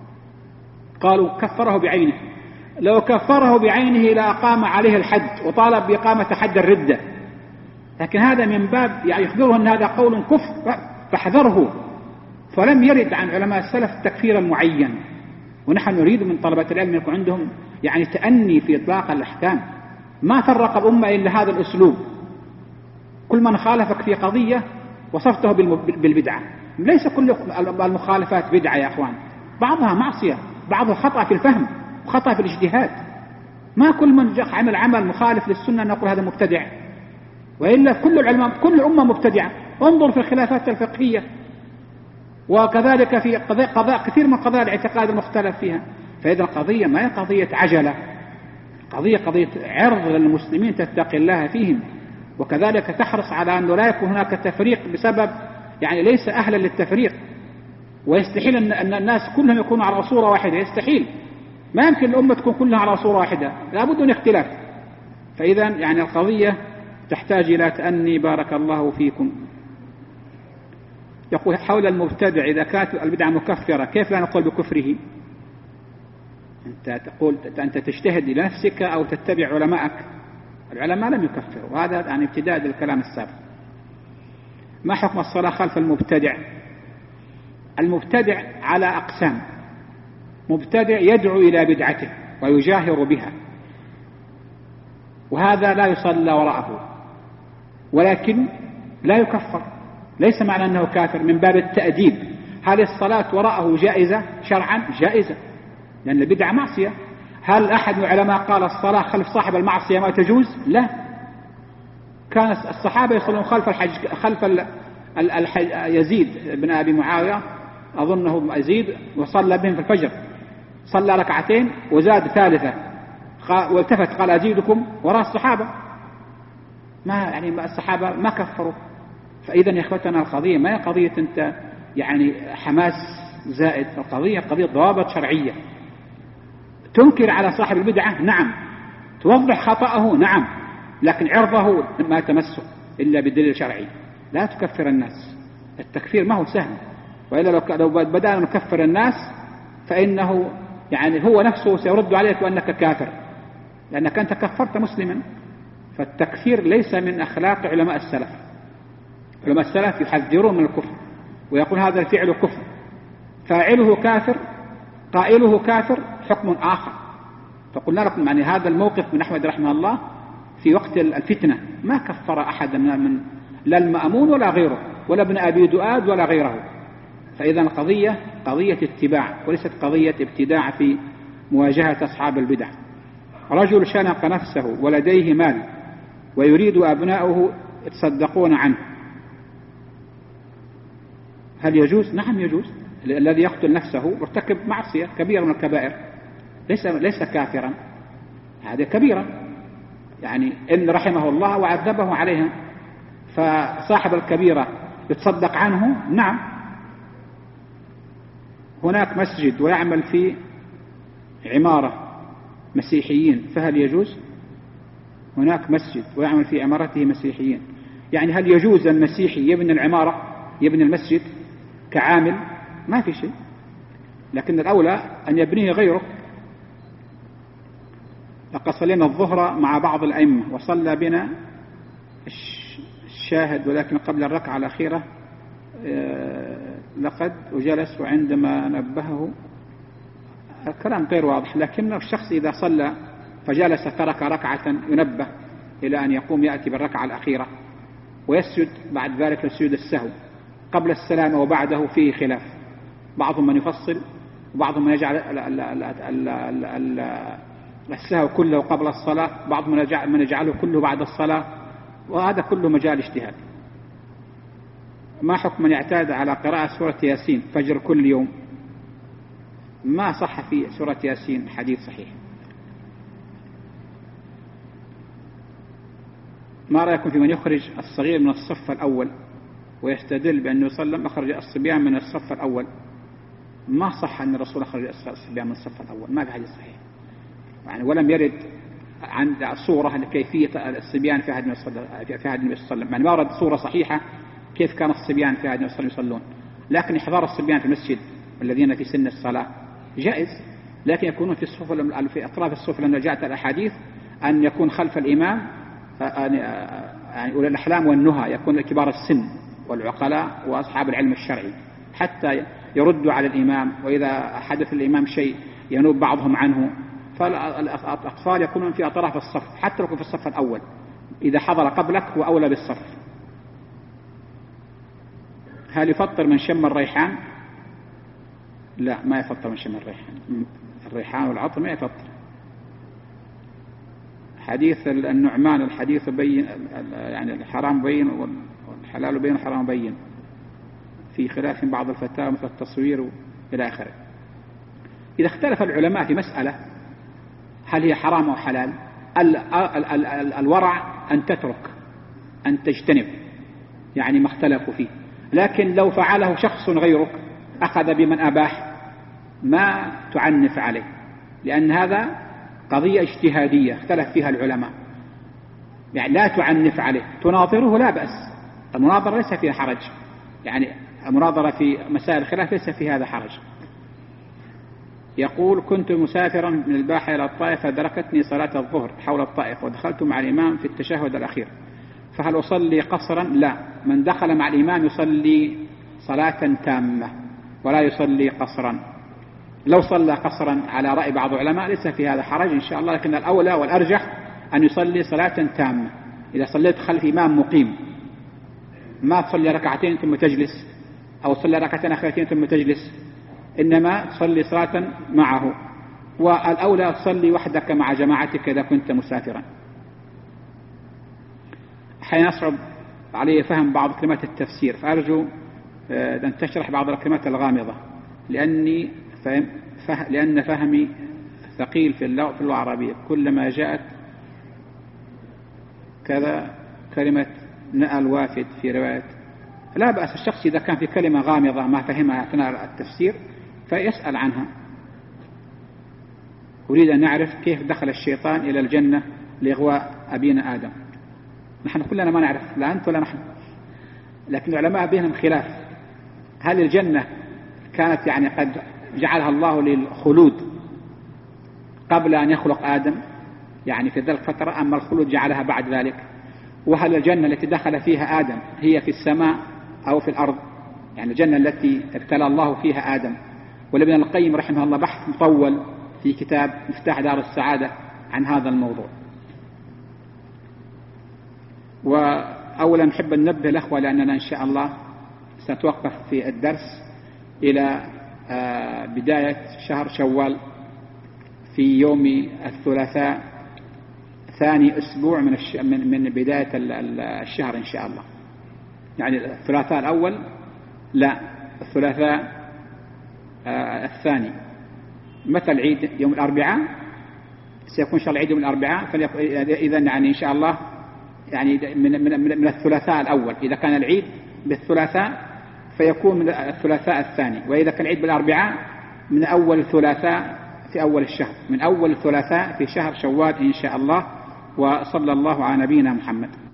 قالوا كفره بعينه. لو كفره بعينه لأقام عليه الحد وطالب بإقامة حد الردة، لكن هذا من باب يعني يخبره أن هذا قول كفر فاحذره. فلم يرد عن علماء السلف تكفيرا معين. ونحن نريد من طلبة العلم يكون عندهم يعني تأني في إطلاق الأحكام. ما فرق الأمة إلا هذا الأسلوب: كل من خالفك في قضية وصفته بالبدعة. ليس كل المخالفات بدعة يا أخوان، بعضها معصية، بعضها خطأ في الفهم وخطأ في الاجتهاد. ما كل من عمل عمل مخالف للسنة نقول هذا مبتدع، وإلا كل العلماء كل أمة مبتدعة. انظر في الخلافات الفقهية، وكذلك في قضاء كثير من قضايا الاعتقاد المختلف فيها. فإذا القضية ما هي قضية عجلة، قضية عرض للمسلمين تتقي الله فيهم، وكذلك تحرص على أنه لا يكون هناك تفريق بسبب يعني ليس أهلا للتفريق. ويستحيل أن الناس كلهم يكونوا على صورة واحدة، يستحيل، ما يمكن الأمة تكون كلها على صورة واحدة، لابد من اختلاف. فإذا يعني القضية تحتاج إلى تأني. بارك الله فيكم. يقول حول المبتدع: إذا كانت البدعة مكفرة كيف لا نقول بكفره؟ أنت تجتهد لنفسك أو تتبع علماءك؟ العلماء لم يكفروا، وهذا يعني ابتداء للكلام السابق. ما حكم الصلاة خلف المبتدع؟ المبتدع على أقسام: مبتدع يدعو إلى بدعته ويجاهر بها، وهذا لا يصلى وراءه، ولكن لا يكفر. ليس معنى أنه كافر، من باب التأديب. هل الصلاة وراءه جائزة شرعا؟ جائزة، لأن البدعة معصية. هل أحد من العلماء قال الصلاة خلف صاحب المعصية ما تجوز؟ لا. كان الصحابة يصلون خلف يزيد بن أبي معاوية، أظنه يزيد، وصلى بهم في الفجر، صلى ركعتين وزاد ثالثة، والتفت قال أزيدكم وراء الصحابة. ما يعني الصحابة ما كفروا. فإذا يا إخوتنا القضية ما هي قضية أنت يعني حماس زائد، القضية قضية ضوابط شرعية. تنكر على صاحب البدعة، نعم، توضح خطأه، نعم، لكن عرضه ما تمسه إلا بدليل شرعي. لا تكفر الناس، التكفير ما هو سهل، وإلا لو بدأنا نكفر الناس فإنه يعني هو نفسه سيرد عليك وأنك كافر، لأنك أنت كفرت مسلما. فالتكفير ليس من أخلاق علماء السلف. علماء السلف يحذرون من الكفر ويقول هذا الفعل كفر، فاعله كافر، قائله كافر، حكم آخر. فقلنا لكم يعني هذا الموقف من أحمد رحمه الله في وقت الفتنة ما كفر أحدا من لا المأمون ولا غيره، ولا ابن أبي دؤاد ولا غيره. فإذا القضية قضية اتباع وليست قضية ابتداع في مواجهة أصحاب البدع. رجل شنق نفسه ولديه مال ويريد أبناؤه يتصدقون عنه، هل يجوز؟ نعم يجوز. الذي يقتل نفسه مرتكب معصية كبيرة من الكبائر، ليس كافرا، هذه كبيرة يعني إن رحمه الله وعذبه عليها. فصاحب الكبيرة يتصدق عنه، نعم. هناك مسجد ويعمل في عمارة مسيحيين، فهل يجوز؟ هناك مسجد ويعمل في عمارته مسيحيين، يعني هل يجوز المسيحي يبني العمارة يبني المسجد كعامل؟ ما في شيء، لكن الأولى أن يبنيه غيره. لقد صلينا الظهر مع بعض الأئمة وصلى بنا الشاهد ولكن قبل الركعة الأخيرة لقد وجلس وعندما نبهه الكلام غير واضح، لكن الشخص إذا صلى فجلس ترك ركعة ينبه إلى أن يقوم يأتي بالركعة الأخيرة ويسجد بعد ذلك لسجود السهو قبل السلام وبعده فيه خلاف، بعضهم من يفصل وبعضهم من يجعل السهو كله قبل الصلاة، بعضهم من يجعله كله بعد الصلاة، وهذا كله مجال اجتهاد. ما حكم من يعتاد على قراءة سورة ياسين فجر كل يوم؟ ما صح في سورة ياسين حديث صحيح. ما رأيكم في من يخرج الصغير من الصف الأول ويستدل بأنه صلى الله عليه وسلم أخرج الصبيان من الصف الأول؟ ما صح أن الرسول أخرج الصبيان من الصف الأول، ما في حديث صحيح يعني، ولم يرد عن صورة لكيفية الصبيان في عهد النبي صلى الله عليه وسلم، يعني ما ورد صورة صحيحة كيف كان الصبيان في عهد النبي صلى الله عليه وسلم يصلون. لكن إحضار الصبيان في المسجد الذين في سن الصلاة جائز، لكن يكونون في الصفوف في أطراف الصفوف، لأن جاءت الأحاديث أن يكون خلف الإمام يعني أولي الأحلام والنهى، يكون كبار السن والعقلاء وأصحاب العلم الشرعي حتى يردوا على الإمام، وإذا حدث الإمام شيء ينوب بعضهم عنه، فالأطفال يكونون في أطراف الصف حتى لو في الصف الأول، إذا حضر قبلك هو أولى بالصف. هل يفطر من شم الريحان؟ لا، ما يفطر من شم الريحان، الريحان والعطر ما يفطر. حديث النعمان الحديث بين يعني الحرام بين والحلال بين والحرام بين، في خلاف بعض الفتاوى مثل التصوير إلى آخره. إذا اختلف العلماء في مسألة هل هي حرام أو حلال، الورع أن تترك، أن تجتنب، يعني ما اختلفوا فيه. لكن لو فعله شخص غيرك أخذ بمن أباح ما تعنف عليه، لأن هذا قضية اجتهادية اختلف فيها العلماء، يعني لا تعنف عليه، تناظره لا بأس، المناظرة ليس فيها حرج، يعني المناظرة في مسائل الخلاف ليس في هذا حرج. يقول: كنت مسافرا من الباحة إلى الطائف فدركتني صلاة الظهر حول الطائف ودخلت مع الإمام في التشهد الأخير، فهل أصلي قصرا؟ لا، من دخل مع الإمام يصلي صلاة تامة ولا يصلي قصرا. لو صلى قصرا على رأي بعض العلماء ليس في هذا حرج إن شاء الله، لكن الأولى والأرجح أن يصلي صلاة تامة. إذا صليت خلف إمام مقيم ما تصلي ركعتين ثم تجلس، أو تصلي ركعتين أخرتين ثم تجلس، إنما تصلي صلاة معه، والأولى تصلي وحدك مع جماعتك إذا كنت مسافرا. أحيانا يصعب علي فهم بعض كلمات التفسير، فأرجو أن تشرح بعض الكلمات الغامضة، لأن فهمي ثقيل في اللغة العربية، كلما جاءت كذا كلمة نأى الوافد في رواية. لا بأس الشخص إذا كان في كلمة غامضة ما فهمها أثناء التفسير فيسأل عنها. أريد أن نعرف كيف دخل الشيطان إلى الجنة لإغواء أبينا آدم. نحن كلنا ما نعرف، لا أنت ولا نحن، لكن العلماء بينهم خلاف، هل الجنة كانت يعني قد جعلها الله للخلود قبل أن يخلق آدم، يعني في ذلك فترة، أما الخلود جعلها بعد ذلك؟ وهل الجنة التي دخل فيها آدم هي في السماء أو في الأرض، يعني الجنة التي ابتلى الله فيها آدم؟ ولابن القيم رحمه الله بحث مطول في كتاب مفتاح دار السعادة عن هذا الموضوع. وأولا نحب أن ننبه الأخوة لأننا إن شاء الله سنتوقف في الدرس إلى بداية شهر شوال في يوم الثلاثاء ثاني أسبوع من بداية الشهر إن شاء الله، يعني الثلاثاء الأول لا، الثلاثاء الثاني. متى العيد؟ يوم الأربعاء، سيكون إن شاء الله العيد يوم الأربعاء، إذن يعني إن شاء الله يعني من الثلاثاء الأول، إذا كان العيد بالثلاثاء فيكون من الثلاثاء الثاني، وإذا كان العيد بالأربعاء من أول الثلاثاء في أول الشهر، من أول الثلاثاء في شهر شوال إن شاء الله. وصلى الله على نبينا محمد.